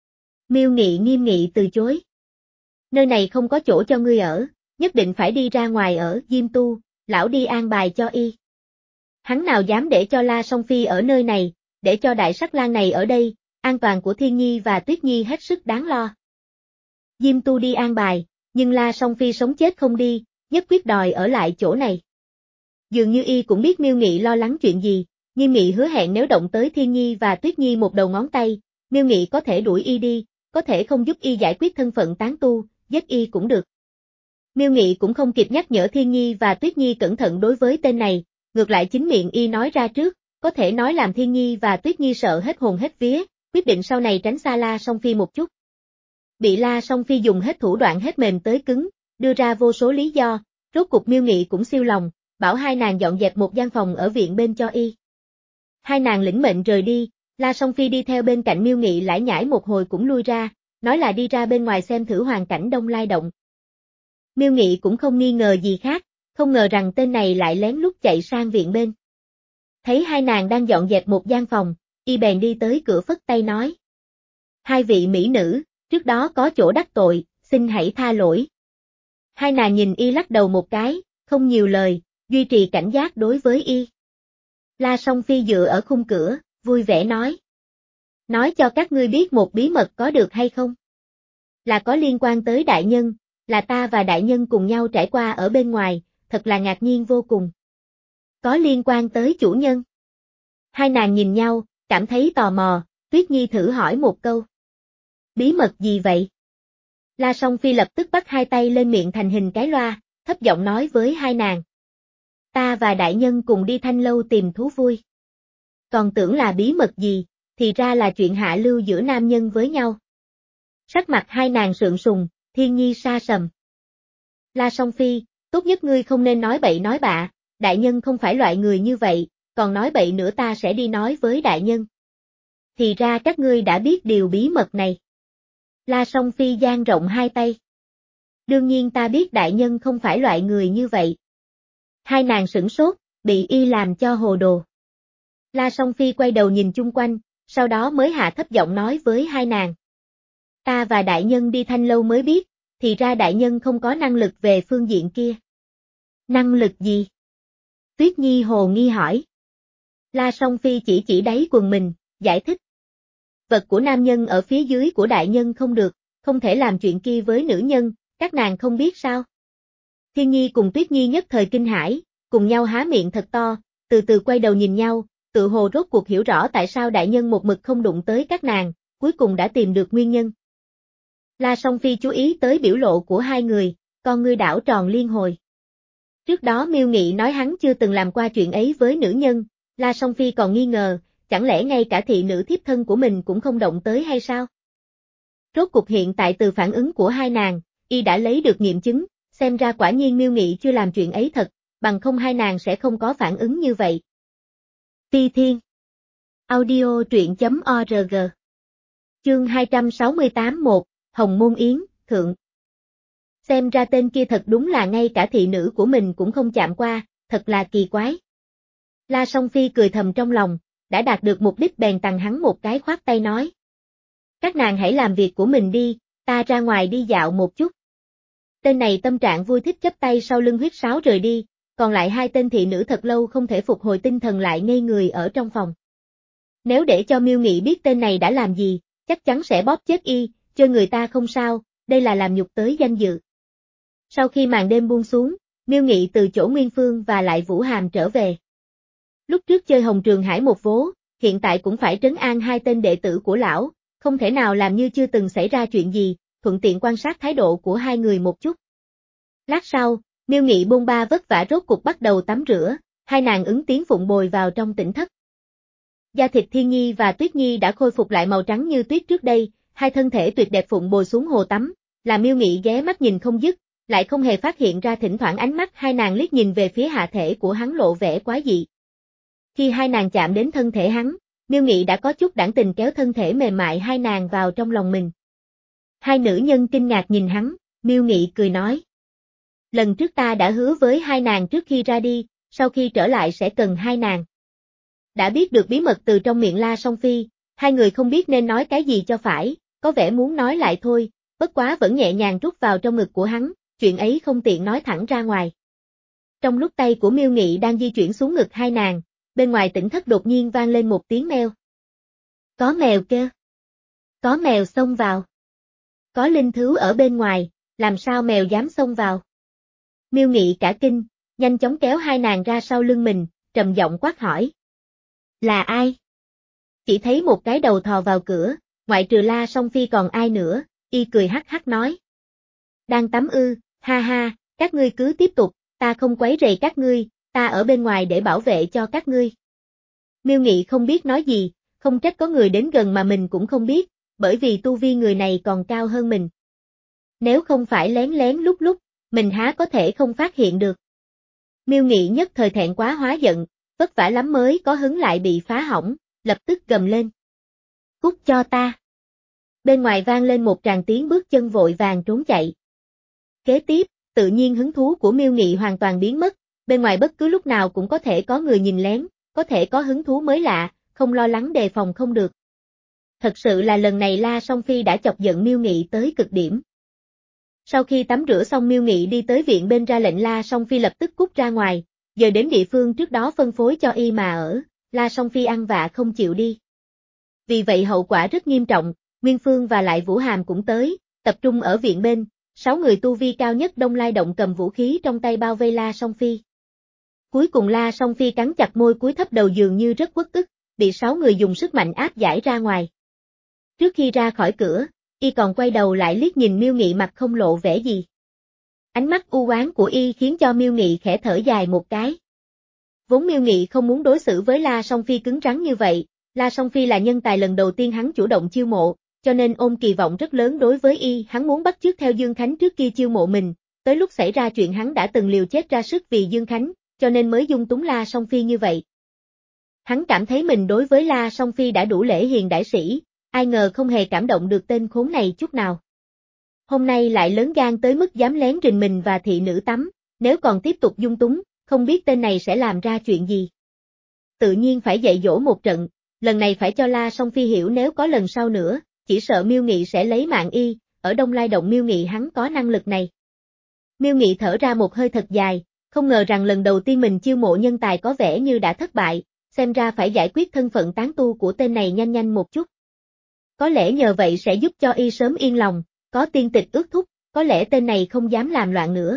Miêu Nghị nghiêm nghị từ chối. Nơi này không có chỗ cho ngươi ở, nhất định phải đi ra ngoài ở. Diêm Tu, lão đi an bài cho y. Hắn nào dám để cho La Song Phi ở nơi này, để cho đại sắc lang này ở đây, an toàn của Thiên Nhi và Tuyết Nhi hết sức đáng lo. Diêm Tu đi an bài, nhưng La Song Phi sống chết không đi, nhất quyết đòi ở lại chỗ này. Dường như y cũng biết Miêu Nghị lo lắng chuyện gì, Nghiêm Nghị hứa hẹn nếu động tới Thiên Nhi và Tuyết Nhi một đầu ngón tay, Miêu Nghị có thể đuổi y đi, có thể không giúp y giải quyết thân phận tán tu, giết y cũng được. Miêu Nghị cũng không kịp nhắc nhở Thiên Nhi và Tuyết Nhi cẩn thận đối với tên này, ngược lại chính miệng y nói ra trước, có thể nói làm Thiên Nhi và Tuyết Nhi sợ hết hồn hết vía, quyết định sau này tránh xa La Song Phi một chút. Bị La Song Phi dùng hết thủ đoạn hết mềm tới cứng, đưa ra vô số lý do, rốt cục Miêu Nghị cũng siêu lòng, bảo hai nàng dọn dẹp một gian phòng ở viện bên cho y. Hai nàng lĩnh mệnh rời đi, La Song Phi đi theo bên cạnh Miêu Nghị lải nhải một hồi cũng lui ra, nói là đi ra bên ngoài xem thử hoàn cảnh Đông Lai Động. Miêu Nghị cũng không nghi ngờ gì khác, không ngờ rằng tên này lại lén lút chạy sang viện bên. Thấy hai nàng đang dọn dẹp một gian phòng, y bèn đi tới cửa phất tay nói. Hai vị mỹ nữ, trước đó có chỗ đắc tội, xin hãy tha lỗi. Hai nàng nhìn y lắc đầu một cái, không nhiều lời, duy trì cảnh giác đối với y. La Song Phi dựa ở khung cửa, vui vẻ nói. Nói cho các ngươi biết một bí mật có được hay không? Là có liên quan tới đại nhân, là ta và đại nhân cùng nhau trải qua ở bên ngoài, thật là ngạc nhiên vô cùng. Có liên quan tới chủ nhân. Hai nàng nhìn nhau, cảm thấy tò mò, Tuyết Nhi thử hỏi một câu. Bí mật gì vậy? La Song Phi lập tức bắt hai tay lên miệng thành hình cái loa, thấp giọng nói với hai nàng. Ta và đại nhân cùng đi Thanh Lâu tìm thú vui. Còn tưởng là bí mật gì, thì ra là chuyện hạ lưu giữa nam nhân với nhau. Sắc mặt hai nàng sượng sùng, Thiên Nhi sa sầm. La Song Phi, tốt nhất ngươi không nên nói bậy nói bạ, đại nhân không phải loại người như vậy, còn nói bậy nữa ta sẽ đi nói với đại nhân. Thì ra các ngươi đã biết điều bí mật này. La Song Phi dang rộng hai tay. Đương nhiên ta biết đại nhân không phải loại người như vậy. Hai nàng sửng sốt, bị y làm cho hồ đồ. La Song Phi quay đầu nhìn chung quanh, sau đó mới hạ thấp giọng nói với hai nàng. Ta và đại nhân đi Thanh Lâu mới biết, thì ra đại nhân không có năng lực về phương diện kia. Năng lực gì? Tuyết Nhi hồ nghi hỏi. La Song Phi chỉ chỉ đáy quần mình, giải thích. Vật của nam nhân ở phía dưới của đại nhân không được, không thể làm chuyện kia với nữ nhân, các nàng không biết sao? Thiên Nhi cùng Tuyết Nhi nhất thời kinh hãi, cùng nhau há miệng thật to, từ từ quay đầu nhìn nhau, tự hồ rốt cuộc hiểu rõ tại sao đại nhân một mực không đụng tới các nàng, cuối cùng đã tìm được nguyên nhân. La Song Phi chú ý tới biểu lộ của hai người, con ngươi đảo tròn liên hồi. Trước đó Miêu Nghị nói hắn chưa từng làm qua chuyện ấy với nữ nhân, La Song Phi còn nghi ngờ, chẳng lẽ ngay cả thị nữ thiếp thân của mình cũng không động tới hay sao? Rốt cuộc hiện tại từ phản ứng của hai nàng, y đã lấy được nghiệm chứng, xem ra quả nhiên Miêu Nghị chưa làm chuyện ấy thật, bằng không hai nàng sẽ không có phản ứng như vậy. Ti Thiên Audio truyện.org Chương hai trăm sáu mươi tám một, Hồng Môn Yến, Thượng. Xem ra tên kia thật đúng là ngay cả thị nữ của mình cũng không chạm qua, thật là kỳ quái. La Song Phi cười thầm trong lòng, đã đạt được mục đích bèn tằng hắn một cái khoát tay nói. Các nàng hãy làm việc của mình đi, ta ra ngoài đi dạo một chút. Tên này tâm trạng vui thích chắp tay sau lưng huyết sáo rời đi, còn lại hai tên thị nữ thật lâu không thể phục hồi tinh thần lại ngây người ở trong phòng. Nếu để cho Miêu Nghị biết tên này đã làm gì, chắc chắn sẽ bóp chết y, chơi người ta không sao, đây là làm nhục tới danh dự. Sau khi màn đêm buông xuống, Miêu Nghị từ chỗ Nguyên Phương và lại Vũ Hàm trở về. Lúc trước chơi Hồng Trường Hải một vố, hiện tại cũng phải trấn an hai tên đệ tử của lão, không thể nào làm như chưa từng xảy ra chuyện gì, thuận tiện quan sát thái độ của hai người một chút. Lát sau, Miêu Nghị bôn ba vất vả rốt cục bắt đầu tắm rửa, hai nàng ứng tiếng phụng bồi vào trong tỉnh thất. Da thịt Thiên Nhi và Tuyết Nhi đã khôi phục lại màu trắng như tuyết trước đây, hai thân thể tuyệt đẹp phụng bồi xuống hồ tắm, làm Miêu Nghị ghé mắt nhìn không dứt, lại không hề phát hiện ra thỉnh thoảng ánh mắt hai nàng liếc nhìn về phía hạ thể của hắn lộ vẻ quái dị. Khi hai nàng chạm đến thân thể hắn, Miêu Nghị đã có chút đãng tình kéo thân thể mềm mại hai nàng vào trong lòng mình. Hai nữ nhân kinh ngạc nhìn hắn, Miêu Nghị cười nói. Lần trước ta đã hứa với hai nàng trước khi ra đi, sau khi trở lại sẽ cần hai nàng. Đã biết được bí mật từ trong miệng La Song Phi, hai người không biết nên nói cái gì cho phải, có vẻ muốn nói lại thôi, bất quá vẫn nhẹ nhàng rút vào trong ngực của hắn, chuyện ấy không tiện nói thẳng ra ngoài. Trong lúc tay của Miêu Nghị đang di chuyển xuống ngực hai nàng, bên ngoài tỉnh thất đột nhiên vang lên một tiếng meo. Có mèo kêu. Có mèo xông vào. Có linh thú ở bên ngoài, làm sao mèo dám xông vào. Miêu Nghị cả kinh, nhanh chóng kéo hai nàng ra sau lưng mình, trầm giọng quát hỏi. Là ai? Chỉ thấy một cái đầu thò vào cửa, ngoại trừ La Song Phi còn ai nữa, y cười hắc hắc nói. Đang tắm ư, ha ha, các ngươi cứ tiếp tục, ta không quấy rầy các ngươi, ta ở bên ngoài để bảo vệ cho các ngươi. Miêu Nghị không biết nói gì, không trách có người đến gần mà mình cũng không biết, bởi vì tu vi người này còn cao hơn mình. Nếu không phải lén lén lúc lúc, mình há có thể không phát hiện được. Miêu Nghị nhất thời thẹn quá hóa giận, vất vả lắm mới có hứng lại bị phá hỏng, lập tức gầm lên. Cút cho ta. Bên ngoài vang lên một tràng tiếng bước chân vội vàng trốn chạy. Kế tiếp, tự nhiên hứng thú của Miêu Nghị hoàn toàn biến mất, bên ngoài bất cứ lúc nào cũng có thể có người nhìn lén, có thể có hứng thú mới lạ, không lo lắng đề phòng không được. Thật sự là lần này La Song Phi đã chọc giận Miêu Nghị tới cực điểm. Sau khi tắm rửa xong Miêu Nghị đi tới viện bên ra lệnh La Song Phi lập tức cút ra ngoài, giờ đến địa phương trước đó phân phối cho y mà ở, La Song Phi ăn vạ không chịu đi. Vì vậy hậu quả rất nghiêm trọng, Nguyên Phương và lại Vũ Hàm cũng tới, tập trung ở viện bên, sáu người tu vi cao nhất Đông Lai Động cầm vũ khí trong tay bao vây La Song Phi. Cuối cùng La Song Phi cắn chặt môi cúi thấp đầu dường như rất uất ức, bị sáu người dùng sức mạnh áp giải ra ngoài. Trước khi ra khỏi cửa, y còn quay đầu lại liếc nhìn Miêu Nghị mặt không lộ vẻ gì. Ánh mắt u oán của y khiến cho Miêu Nghị khẽ thở dài một cái. Vốn Miêu Nghị không muốn đối xử với La Song Phi cứng rắn như vậy, La Song Phi là nhân tài lần đầu tiên hắn chủ động chiêu mộ, cho nên ôm kỳ vọng rất lớn đối với y, hắn muốn bắt chước theo Dương Khánh trước kia chiêu mộ mình, tới lúc xảy ra chuyện hắn đã từng liều chết ra sức vì Dương Khánh, cho nên mới dung túng La Song Phi như vậy. Hắn cảm thấy mình đối với La Song Phi đã đủ lễ hiền đại sĩ, ai ngờ không hề cảm động được tên khốn này chút nào. Hôm nay lại lớn gan tới mức dám lén rình mình và thị nữ tắm, nếu còn tiếp tục dung túng, không biết tên này sẽ làm ra chuyện gì. Tự nhiên phải dạy dỗ một trận, lần này phải cho La Song Phi hiểu nếu có lần sau nữa, chỉ sợ Miêu Nghị sẽ lấy mạng y, ở Đông Lai Động Miêu Nghị hắn có năng lực này. Miêu Nghị thở ra một hơi thật dài, không ngờ rằng lần đầu tiên mình chiêu mộ nhân tài có vẻ như đã thất bại, xem ra phải giải quyết thân phận tán tu của tên này nhanh nhanh một chút. Có lẽ nhờ vậy sẽ giúp cho y sớm yên lòng, có tiên tịch ước thúc, có lẽ tên này không dám làm loạn nữa.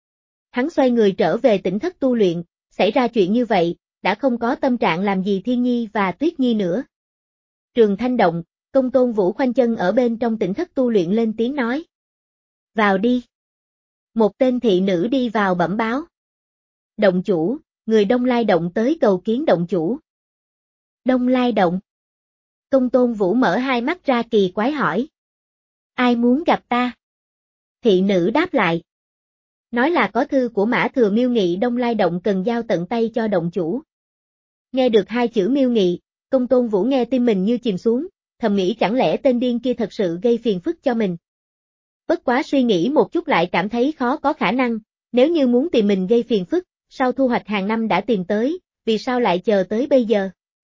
Hắn xoay người trở về tỉnh thất tu luyện, xảy ra chuyện như vậy, đã không có tâm trạng làm gì Thiên Nhi và Tuyết Nhi nữa. Trường Thanh Động, Công Tôn Vũ khoanh chân ở bên trong tỉnh thất tu luyện lên tiếng nói. Vào đi. Một tên thị nữ đi vào bẩm báo. Động chủ, người Đông Lai Động tới cầu kiến động chủ. Đông Lai Động. Công Tôn Vũ mở hai mắt ra kỳ quái hỏi. Ai muốn gặp ta? Thị nữ đáp lại. Nói là có thư của Mã Thừa Miêu Nghị Đông Lai Động cần giao tận tay cho động chủ. Nghe được hai chữ Miêu Nghị, Công Tôn Vũ nghe tim mình như chìm xuống, thầm nghĩ chẳng lẽ tên điên kia thật sự gây phiền phức cho mình. Bất quá suy nghĩ một chút lại cảm thấy khó có khả năng, nếu như muốn tìm mình gây phiền phức, sau thu hoạch hàng năm đã tìm tới, vì sao lại chờ tới bây giờ?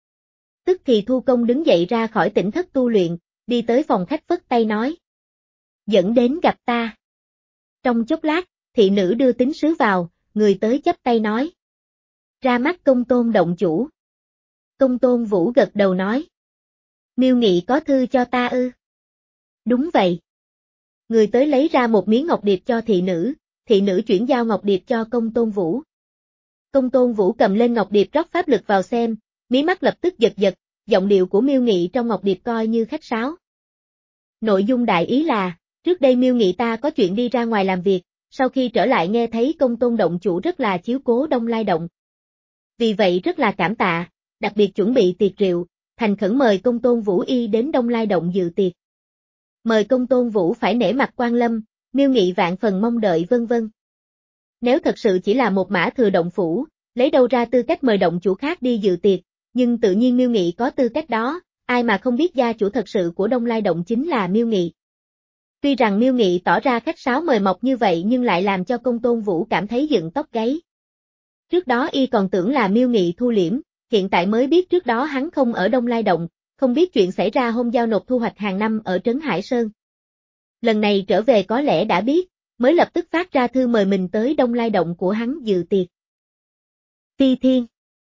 Tức thì Thu Công đứng dậy ra khỏi tỉnh thất tu luyện, đi tới phòng khách phất tay nói. Dẫn đến gặp ta. Trong chốc lát, thị nữ đưa tín sứ vào, người tới chắp tay nói. Ra mắt Công Tôn động chủ. Công Tôn Vũ gật đầu nói. Miêu Nghị có thư cho ta ư? Đúng vậy. Người tới lấy ra một miếng ngọc điệp cho thị nữ, thị nữ chuyển giao ngọc điệp cho Công Tôn Vũ. Công Tôn Vũ cầm lên ngọc điệp rót pháp lực vào xem, mí mắt lập tức giật giật, giọng điệu của Miêu Nghị trong ngọc điệp coi như khách sáo. Nội dung đại ý là, trước đây Miêu Nghị ta có chuyện đi ra ngoài làm việc, sau khi trở lại nghe thấy Công Tôn động chủ rất là chiếu cố Đông Lai Động. Vì vậy rất là cảm tạ, đặc biệt chuẩn bị tiệc rượu, thành khẩn mời Công Tôn Vũ y đến Đông Lai Động dự tiệc. Mời Công Tôn Vũ phải nể mặt quan lâm, Miêu Nghị vạn phần mong đợi vân vân. Nếu thật sự chỉ là một Mã Thừa động phủ, lấy đâu ra tư cách mời động chủ khác đi dự tiệc, nhưng tự nhiên Miêu Nghị có tư cách đó, ai mà không biết gia chủ thật sự của Đông Lai Động chính là Miêu Nghị. Tuy rằng Miêu Nghị tỏ ra khách sáo mời mọc như vậy nhưng lại làm cho Công Tôn Vũ cảm thấy dựng tóc gáy. Trước đó y còn tưởng là Miêu Nghị thu liễm, hiện tại mới biết trước đó hắn không ở Đông Lai Động, không biết chuyện xảy ra hôm giao nộp thu hoạch hàng năm ở Trấn Hải Sơn. Lần này trở về có lẽ đã biết, mới lập tức phát ra thư mời mình tới Đông Lai Động của hắn dự tiệc. Phi Thiên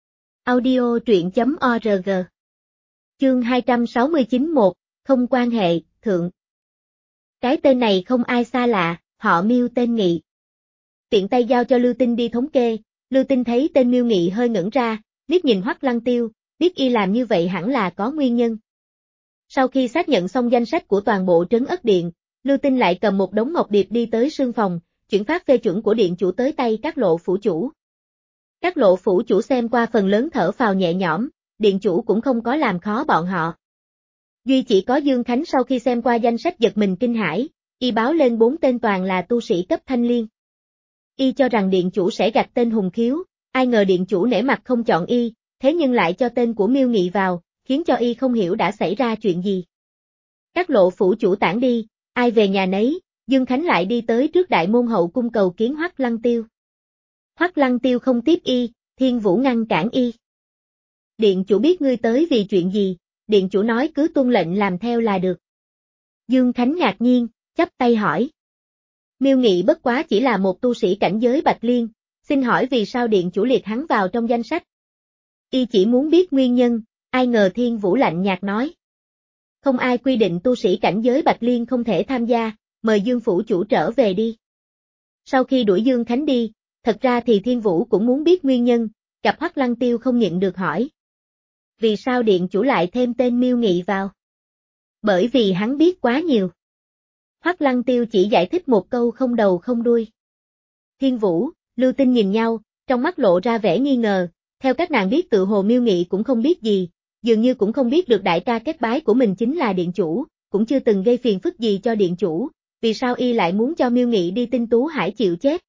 Audio truyện chấm org Chương hai trăm sáu mươi chín một, không quan hệ, thượng. Cái tên này không ai xa lạ, họ Miêu tên Nghị. tiện tay giao cho Lưu Tinh đi thống kê. Lưu Tinh thấy tên Miêu Nghị hơi ngẩn ra, liếc nhìn Hoắc Lăng Tiêu, biết y làm như vậy hẳn là có nguyên nhân. Sau khi xác nhận xong danh sách của toàn bộ trấn Ất Điện, Lưu Tinh lại cầm một đống ngọc điệp đi tới sương phòng, chuyển phát phê chuẩn của điện chủ tới tay các lộ phủ chủ. Các lộ phủ chủ xem qua phần lớn thở phào nhẹ nhõm, điện chủ cũng không có làm khó bọn họ. Duy chỉ có Dương Khánh sau khi xem qua danh sách giật mình kinh hãi, y báo lên bốn tên toàn là tu sĩ cấp thanh liên. Y cho rằng điện chủ sẽ gạch tên Hùng Khiếu, ai ngờ điện chủ nể mặt không chọn y, thế nhưng lại cho tên của Miêu Nghị vào, khiến cho y không hiểu đã xảy ra chuyện gì. Các lộ phủ chủ tản đi, ai về nhà nấy, Dương Khánh lại đi tới trước đại môn hậu cung cầu kiến Hoắc Lăng Tiêu. Hoắc Lăng Tiêu không tiếp y, Thiên Vũ ngăn cản y. Điện chủ biết ngươi tới vì chuyện gì, điện chủ nói cứ tuân lệnh làm theo là được. Dương Khánh ngạc nhiên, chắp tay hỏi. Miêu Nghị bất quá chỉ là một tu sĩ cảnh giới Bạch Liên, xin hỏi vì sao điện chủ liệt hắn vào trong danh sách. Y chỉ muốn biết nguyên nhân, ai ngờ Thiên Vũ lạnh nhạt nói. Không ai quy định tu sĩ cảnh giới Bạch Liên không thể tham gia, mời Dương phủ chủ trở về đi. Sau khi đuổi Dương Khánh đi, thật ra thì Thiên Vũ cũng muốn biết nguyên nhân, gặp Hoắc Lăng Tiêu không nhịn được hỏi. Vì sao điện chủ lại thêm tên Miêu Nghị vào? Bởi vì hắn biết quá nhiều. Hoắc Lăng Tiêu chỉ giải thích một câu không đầu không đuôi. Thiên Vũ, Lưu Tinh nhìn nhau, trong mắt lộ ra vẻ nghi ngờ, theo các nàng biết tự hồ Miêu Nghị cũng không biết gì, dường như cũng không biết được đại ca kết bái của mình chính là điện chủ, cũng chưa từng gây phiền phức gì cho điện chủ, vì sao y lại muốn cho Miêu Nghị đi Tinh Tú Hải chịu chết.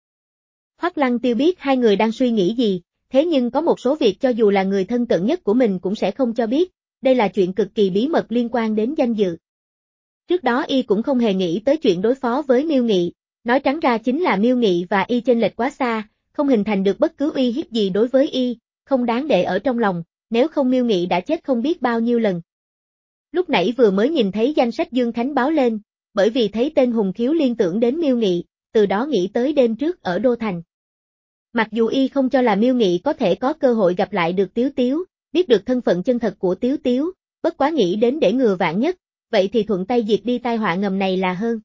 Hoắc Lăng Tiêu biết hai người đang suy nghĩ gì, thế nhưng có một số việc cho dù là người thân cận nhất của mình cũng sẽ không cho biết, đây là chuyện cực kỳ bí mật liên quan đến danh dự. Trước đó y cũng không hề nghĩ tới chuyện đối phó với Miêu Nghị, nói trắng ra chính là Miêu Nghị và y chênh lệch quá xa, không hình thành được bất cứ uy hiếp gì đối với y, không đáng để ở trong lòng, nếu không Miêu Nghị đã chết không biết bao nhiêu lần. Lúc nãy vừa mới nhìn thấy danh sách Dương Khánh báo lên, bởi vì thấy tên Hùng Khiếu liên tưởng đến Miêu Nghị, từ đó nghĩ tới đêm trước ở Đô Thành. Mặc dù y không cho là Miêu Nghị có thể có cơ hội gặp lại được Tiếu Tiếu, biết được thân phận chân thật của Tiếu Tiếu, bất quá nghĩ đến để ngừa vạn nhất, vậy thì thuận tay diệt đi tai họa ngầm này là hơn.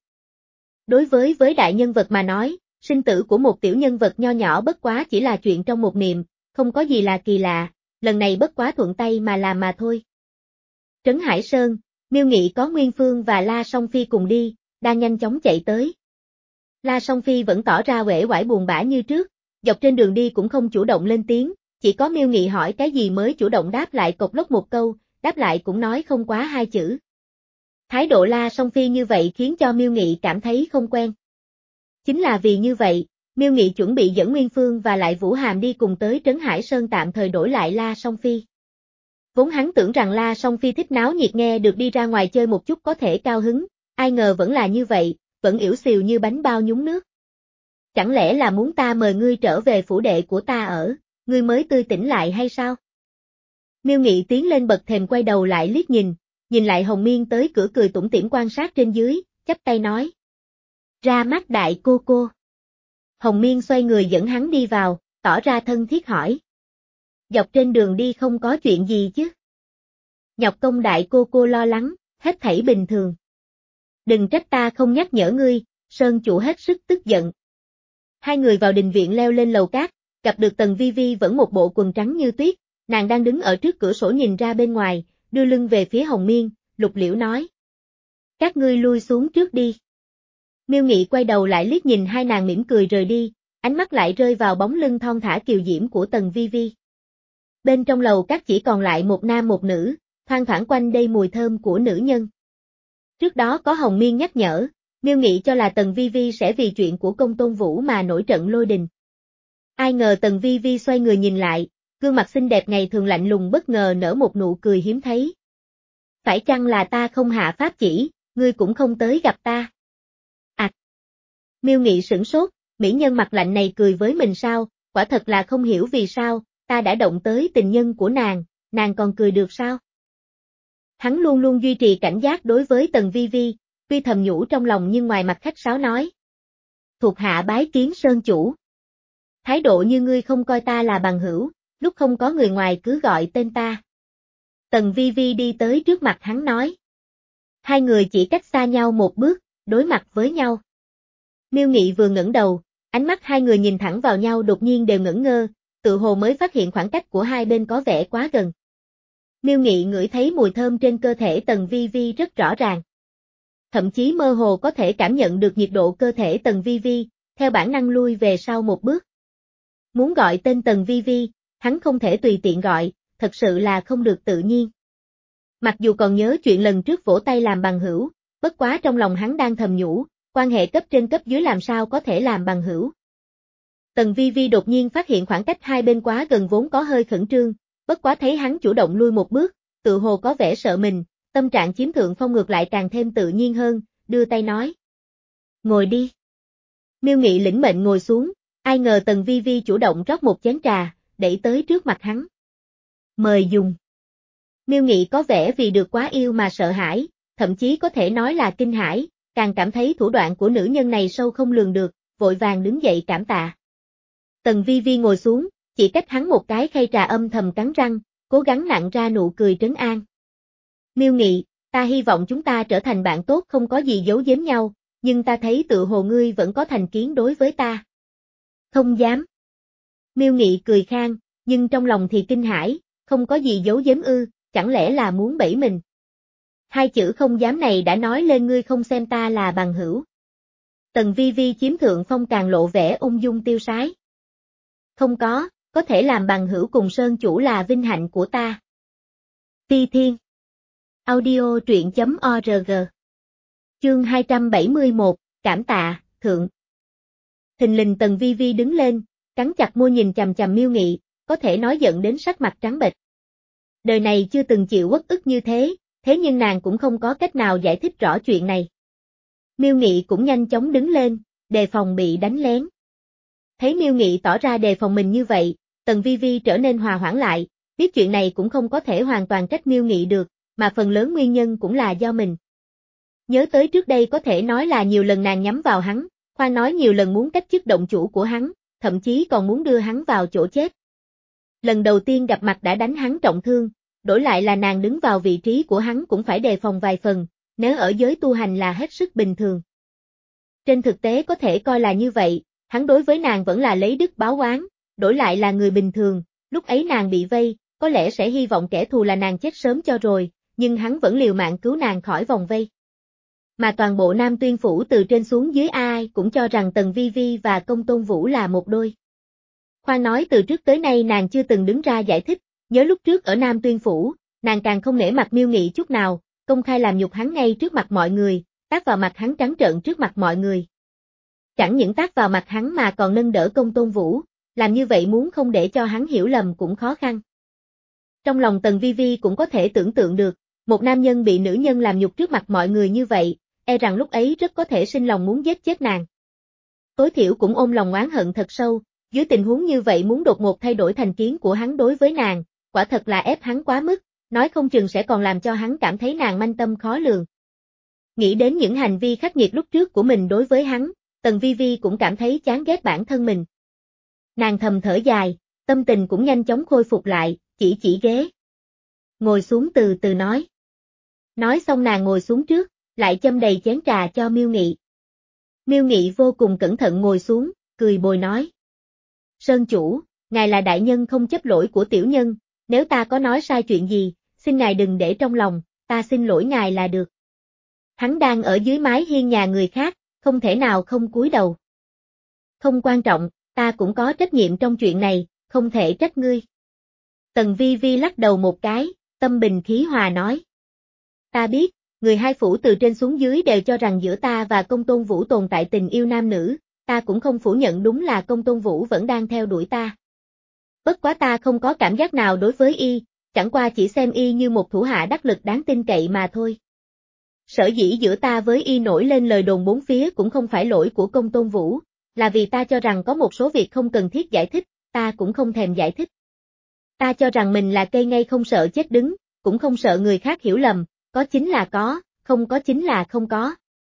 Đối với với đại nhân vật mà nói, sinh tử của một tiểu nhân vật nho nhỏ bất quá chỉ là chuyện trong một niệm, không có gì là kỳ lạ, lần này bất quá thuận tay mà làm mà thôi. Trấn Hải Sơn, Miêu Nghị có Nguyên Phương và La Song Phi cùng đi, đang nhanh chóng chạy tới. La Song Phi vẫn tỏ ra uể oải buồn bã như trước, dọc trên đường đi cũng không chủ động lên tiếng, chỉ có Miêu Nghị hỏi cái gì mới chủ động đáp lại cộc lốc một câu, đáp lại cũng nói không quá hai chữ. Thái độ La Song Phi như vậy khiến cho Miêu Nghị cảm thấy không quen. Chính là vì như vậy, Miêu Nghị chuẩn bị dẫn Nguyên Phương và lại Vũ Hàm đi cùng tới Trấn Hải Sơn tạm thời đổi lại La Song Phi. Vốn hắn tưởng rằng La Song Phi thích náo nhiệt nghe được đi ra ngoài chơi một chút có thể cao hứng, ai ngờ vẫn là như vậy, vẫn yểu xìu như bánh bao nhúng nước. Chẳng lẽ là muốn ta mời ngươi trở về phủ đệ của ta ở, ngươi mới tươi tỉnh lại hay sao? Miêu Nghị tiến lên bậc thềm quay đầu lại liếc nhìn, nhìn lại Hồng Miên tới cửa cười tủm tỉm quan sát trên dưới, chắp tay nói. Ra mắt đại cô cô. Hồng Miên xoay người dẫn hắn đi vào, tỏ ra thân thiết hỏi. Dọc trên đường đi không có chuyện gì chứ? Nhọc công đại cô cô lo lắng, hết thảy bình thường. Đừng trách ta không nhắc nhở ngươi, Sơn chủ hết sức tức giận. Hai người vào đình viện leo lên lầu cát, gặp được Tần Vi Vi vẫn một bộ quần trắng như tuyết, nàng đang đứng ở trước cửa sổ nhìn ra bên ngoài, đưa lưng về phía Hồng Miên, Lục Liễu nói. Các ngươi lui xuống trước đi. Miêu Nghị quay đầu lại liếc nhìn hai nàng mỉm cười rời đi, ánh mắt lại rơi vào bóng lưng thon thả kiều diễm của Tần Vi Vi. Bên trong lầu cát chỉ còn lại một nam một nữ, thoang thoảng quanh đây mùi thơm của nữ nhân. Trước đó có Hồng Miên nhắc nhở, Miêu Nghị cho là Tần Vi Vi sẽ vì chuyện của Công Tôn Vũ mà nổi trận lôi đình. Ai ngờ Tần Vi Vi xoay người nhìn lại, gương mặt xinh đẹp ngày thường lạnh lùng bất ngờ nở một nụ cười hiếm thấy. Phải chăng là ta không hạ pháp chỉ, ngươi cũng không tới gặp ta? À! Miêu Nghị sửng sốt, mỹ nhân mặt lạnh này cười với mình sao, quả thật là không hiểu vì sao, ta đã động tới tình nhân của nàng, nàng còn cười được sao? Hắn luôn luôn duy trì cảnh giác đối với Tần Vi Vi, tuy thầm nhủ trong lòng nhưng ngoài mặt khách sáo nói. Thuộc hạ bái kiến Sơn chủ. Thái độ như ngươi không coi ta là bằng hữu, lúc không có người ngoài cứ gọi tên ta. Tần Vi Vi đi tới trước mặt hắn nói. Hai người chỉ cách xa nhau một bước, đối mặt với nhau. Miêu Nghị vừa ngẩng đầu, Ánh mắt hai người nhìn thẳng vào nhau đột nhiên đều ngẩn ngơ, tự hồ mới phát hiện khoảng cách của hai bên có vẻ quá gần. Miêu Nghị ngửi thấy mùi thơm trên cơ thể Tần Vi Vi rất rõ ràng. Thậm chí mơ hồ có thể cảm nhận được nhiệt độ cơ thể Tần Vi Vi, theo bản năng lui về sau một bước. Muốn gọi tên Tần Vi Vi, hắn không thể tùy tiện gọi, thật sự là không được tự nhiên. Mặc dù còn nhớ chuyện lần trước vỗ tay làm bằng hữu, bất quá trong lòng hắn đang thầm nhủ, quan hệ cấp trên cấp dưới làm sao có thể làm bằng hữu. Tần Vi Vi đột nhiên phát hiện khoảng cách hai bên quá gần vốn có hơi khẩn trương, bất quá thấy hắn chủ động lui một bước, tự hồ có vẻ sợ mình, tâm trạng chiếm thượng phong ngược lại càng thêm tự nhiên hơn, đưa tay nói. Ngồi đi. Miêu Nghị lĩnh mệnh ngồi xuống, ai ngờ Tần Vi Vi chủ động rót một chén trà, đẩy tới trước mặt hắn. Mời dùng. Miêu Nghị có vẻ vì được quá yêu mà sợ hãi, thậm chí có thể nói là kinh hãi, càng cảm thấy thủ đoạn của nữ nhân này sâu không lường được, vội vàng đứng dậy cảm tạ. Tần Vi Vi ngồi xuống, chỉ cách hắn một cái khay trà âm thầm cắn răng, cố gắng nặn ra nụ cười trấn an. Miêu Nghị, ta hy vọng chúng ta trở thành bạn tốt không có gì giấu giếm nhau, nhưng ta thấy tự hồ ngươi vẫn có thành kiến đối với ta. Không dám. Miêu Nghị cười khang, nhưng trong lòng thì kinh hãi, không có gì giấu giếm ư, chẳng lẽ là muốn bẫy mình. Hai chữ không dám này đã nói lên ngươi không xem ta là bằng hữu. Tần Vi Vi chiếm thượng phong càng lộ vẻ ung dung tiêu sái. Không có, có thể làm bằng hữu cùng Sơn chủ là vinh hạnh của ta. Ti Thiên. Audio truyện chấm org. Chương hai trăm bảy mươi mốt, cảm tạ, thượng. Thình lình Tần Vi Vi đứng lên, cắn chặt môi nhìn chằm chằm Miêu Nghị, có thể nói giận đến sắc mặt trắng bệch. Đời này chưa từng chịu uất ức như thế, thế nhưng nàng cũng không có cách nào giải thích rõ chuyện này. Miêu Nghị cũng nhanh chóng đứng lên, đề phòng bị đánh lén. Thấy Miêu Nghị tỏ ra đề phòng mình như vậy, Tần Vi Vi trở nên hòa hoãn lại, biết chuyện này cũng không có thể hoàn toàn trách Miêu Nghị được, mà phần lớn nguyên nhân cũng là do mình. Nhớ tới trước đây có thể nói là nhiều lần nàng nhắm vào hắn, khoan nói nhiều lần muốn cách chức động chủ của hắn, thậm chí còn muốn đưa hắn vào chỗ chết. Lần đầu tiên gặp mặt đã đánh hắn trọng thương, đổi lại là nàng đứng vào vị trí của hắn cũng phải đề phòng vài phần, nếu ở giới tu hành là hết sức bình thường. Trên thực tế có thể coi là như vậy, hắn đối với nàng vẫn là lấy đức báo oán, đổi lại là người bình thường, lúc ấy nàng bị vây, có lẽ sẽ hy vọng kẻ thù là nàng chết sớm cho rồi, nhưng hắn vẫn liều mạng cứu nàng khỏi vòng vây. Mà toàn bộ Nam Tuyên Phủ từ trên xuống dưới ai cũng cho rằng Tần Vi Vi và Công Tôn Vũ là một đôi. Khoan nói từ trước tới nay nàng chưa từng đứng ra giải thích, nhớ lúc trước ở Nam Tuyên Phủ, nàng càng không nể mặt Miêu Nghị chút nào, công khai làm nhục hắn ngay trước mặt mọi người, tát vào mặt hắn trắng trợn trước mặt mọi người. Chẳng những tát vào mặt hắn mà còn nâng đỡ Công Tôn Vũ, làm như vậy muốn không để cho hắn hiểu lầm cũng khó khăn. Trong lòng Tần Vi Vi cũng có thể tưởng tượng được, một nam nhân bị nữ nhân làm nhục trước mặt mọi người như vậy, e rằng lúc ấy rất có thể sinh lòng muốn giết chết nàng. Tối thiểu cũng ôm lòng oán hận thật sâu, dưới tình huống như vậy muốn đột ngột thay đổi thành kiến của hắn đối với nàng, quả thật là ép hắn quá mức, nói không chừng sẽ còn làm cho hắn cảm thấy nàng manh tâm khó lường. Nghĩ đến những hành vi khắc nghiệt lúc trước của mình đối với hắn, Tần Vi Vi cũng cảm thấy chán ghét bản thân mình. Nàng thầm thở dài, tâm tình cũng nhanh chóng khôi phục lại, chỉ chỉ ghế. Ngồi xuống từ từ nói. Nói xong nàng ngồi xuống trước, lại châm đầy chén trà cho Miêu Nghị. Miêu Nghị vô cùng cẩn thận ngồi xuống, cười bồi nói. Sơn chủ, ngài là đại nhân không chấp lỗi của tiểu nhân, nếu ta có nói sai chuyện gì, xin ngài đừng để trong lòng, ta xin lỗi ngài là được. Hắn đang ở dưới mái hiên nhà người khác, không thể nào không cúi đầu. Không quan trọng, ta cũng có trách nhiệm trong chuyện này, không thể trách ngươi. Tần Vi Vi lắc đầu một cái, tâm bình khí hòa nói. Ta biết, người hai phủ từ trên xuống dưới đều cho rằng giữa ta và Công Tôn Vũ tồn tại tình yêu nam nữ, ta cũng không phủ nhận đúng là Công Tôn Vũ vẫn đang theo đuổi ta. Bất quá ta không có cảm giác nào đối với y, chẳng qua chỉ xem y như một thủ hạ đắc lực đáng tin cậy mà thôi. Sở dĩ giữa ta với y nổi lên lời đồn bốn phía cũng không phải lỗi của Công Tôn Vũ, là vì ta cho rằng có một số việc không cần thiết giải thích, ta cũng không thèm giải thích. Ta cho rằng mình là cây ngay không sợ chết đứng, cũng không sợ người khác hiểu lầm, có chính là có, không có chính là không có.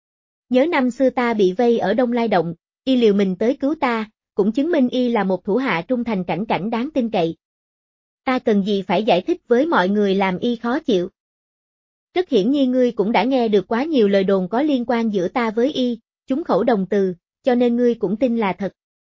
Nhớ năm xưa ta bị vây ở Đông Lai Động, y liều mình tới cứu ta, cũng chứng minh y là một thủ hạ trung thành cảnh cảnh đáng tin cậy. Ta cần gì phải giải thích với mọi người làm y khó chịu. Rất hiển nhiên ngươi cũng đã nghe được quá nhiều lời đồn có liên quan giữa ta với y, chúng khẩu đồng từ, cho nên ngươi cũng tin là thật.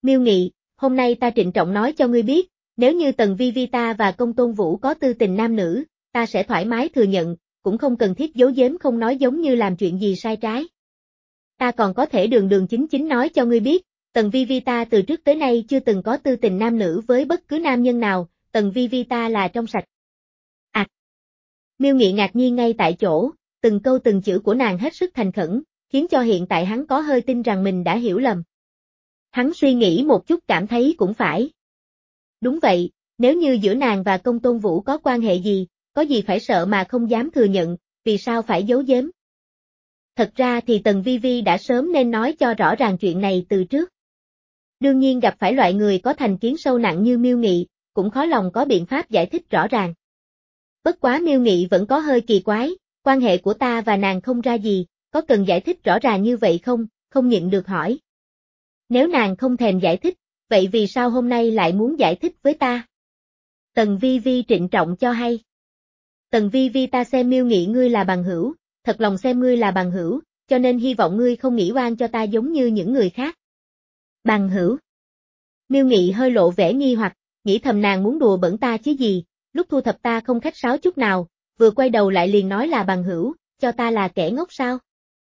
Miêu Nghị, hôm nay ta trịnh trọng nói cho ngươi biết, nếu như Tần Vi Vi ta và Công Tôn Vũ có tư tình nam nữ, ta sẽ thoải mái thừa nhận, cũng không cần thiết giấu giếm không nói giống như làm chuyện gì sai trái. Ta còn có thể đường đường chính chính nói cho ngươi biết, Tần Vi Vi ta từ trước tới nay chưa từng có tư tình nam nữ với bất cứ nam nhân nào, Tần Vi Vi ta là trong sạch. À! Miêu Nghị ngạc nhiên ngay tại chỗ, từng câu từng chữ của nàng hết sức thành khẩn, khiến cho hiện tại hắn có hơi tin rằng mình đã hiểu lầm. Hắn suy nghĩ một chút cảm thấy cũng phải. Đúng vậy, nếu như giữa nàng và Công Tôn Vũ có quan hệ gì, có gì phải sợ mà không dám thừa nhận, vì sao phải giấu giếm. Thật ra thì Tần Vi Vi đã sớm nên nói cho rõ ràng chuyện này từ trước. Đương nhiên gặp phải loại người có thành kiến sâu nặng như Miêu Nghị, cũng khó lòng có biện pháp giải thích rõ ràng. Bất quá Miêu Nghị vẫn có hơi kỳ quái, quan hệ của ta và nàng không ra gì, có cần giải thích rõ ràng như vậy không, không nhịn được hỏi. Nếu nàng không thèm giải thích, vậy vì sao hôm nay lại muốn giải thích với ta? Tần Vi Vi trịnh trọng cho hay. Tần Vi Vi ta xem Miêu Nghị ngươi là bằng hữu, thật lòng xem ngươi là bằng hữu, cho nên hy vọng ngươi không nghĩ oan cho ta giống như những người khác. Bằng hữu. Miêu Nghị hơi lộ vẻ nghi hoặc, nghĩ thầm nàng muốn đùa bẩn ta chứ gì, lúc thu thập ta không khách sáo chút nào, vừa quay đầu lại liền nói là bằng hữu, cho ta là kẻ ngốc sao?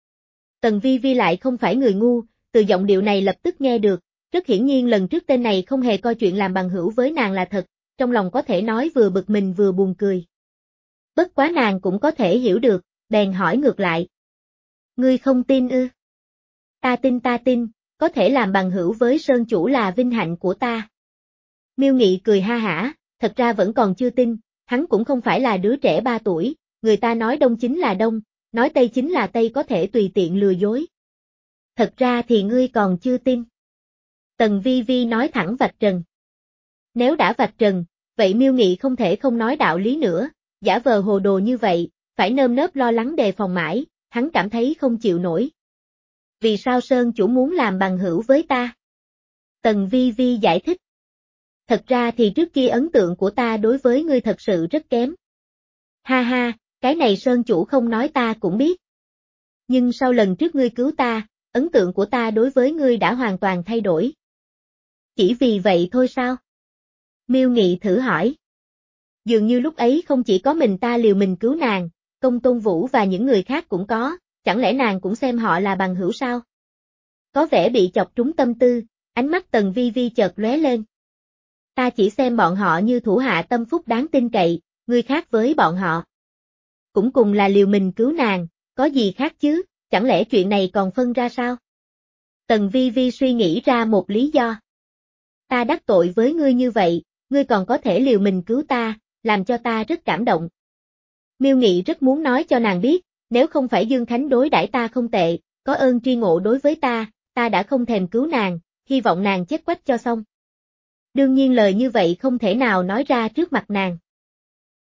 Tần Vi Vi lại không phải người ngu, từ giọng điệu này lập tức nghe được, rất hiển nhiên lần trước tên này không hề coi chuyện làm bằng hữu với nàng là thật, trong lòng có thể nói vừa bực mình vừa buồn cười. Bất quá nàng cũng có thể hiểu được, bèn hỏi ngược lại. Ngươi không tin ư? Ta tin ta tin, có thể làm bằng hữu với Sơn Chủ là vinh hạnh của ta. Miêu Nghị cười ha hả, thật ra vẫn còn chưa tin, hắn cũng không phải là đứa trẻ ba tuổi, người ta nói đông chính là đông, nói tây chính là tây có thể tùy tiện lừa dối. Thật ra thì ngươi còn chưa tin. Tần Vi Vi nói thẳng vạch trần. Nếu đã vạch trần, vậy Miêu Nghị không thể không nói đạo lý nữa, giả vờ hồ đồ như vậy, phải nơm nớp lo lắng đề phòng mãi, hắn cảm thấy không chịu nổi. Vì sao Sơn Chủ muốn làm bằng hữu với ta? Tần Vi Vi giải thích. Thật ra thì trước kia ấn tượng của ta đối với ngươi thật sự rất kém. Ha ha, cái này Sơn Chủ không nói ta cũng biết. Nhưng sau lần trước ngươi cứu ta, ấn tượng của ta đối với ngươi đã hoàn toàn thay đổi. Chỉ vì vậy thôi sao? Miêu Nghị thử hỏi. Dường như lúc ấy không chỉ có mình ta liều mình cứu nàng, Công Tôn Vũ và những người khác cũng có, chẳng lẽ nàng cũng xem họ là bằng hữu sao? Có vẻ bị chọc trúng tâm tư, ánh mắt Tần Vi Vi chợt lóe lên. Ta chỉ xem bọn họ như thủ hạ tâm phúc đáng tin cậy, ngươi khác với bọn họ. Cũng cùng là liều mình cứu nàng, có gì khác chứ, chẳng lẽ chuyện này còn phân ra sao? Tần Vi Vi suy nghĩ ra một lý do. Ta đắc tội với ngươi như vậy, ngươi còn có thể liều mình cứu ta, làm cho ta rất cảm động. Miêu Nghị rất muốn nói cho nàng biết, nếu không phải Dương Khánh đối đãi ta không tệ, có ơn tri ngộ đối với ta, ta đã không thèm cứu nàng, hy vọng nàng chết quách cho xong. Đương nhiên lời như vậy không thể nào nói ra trước mặt nàng.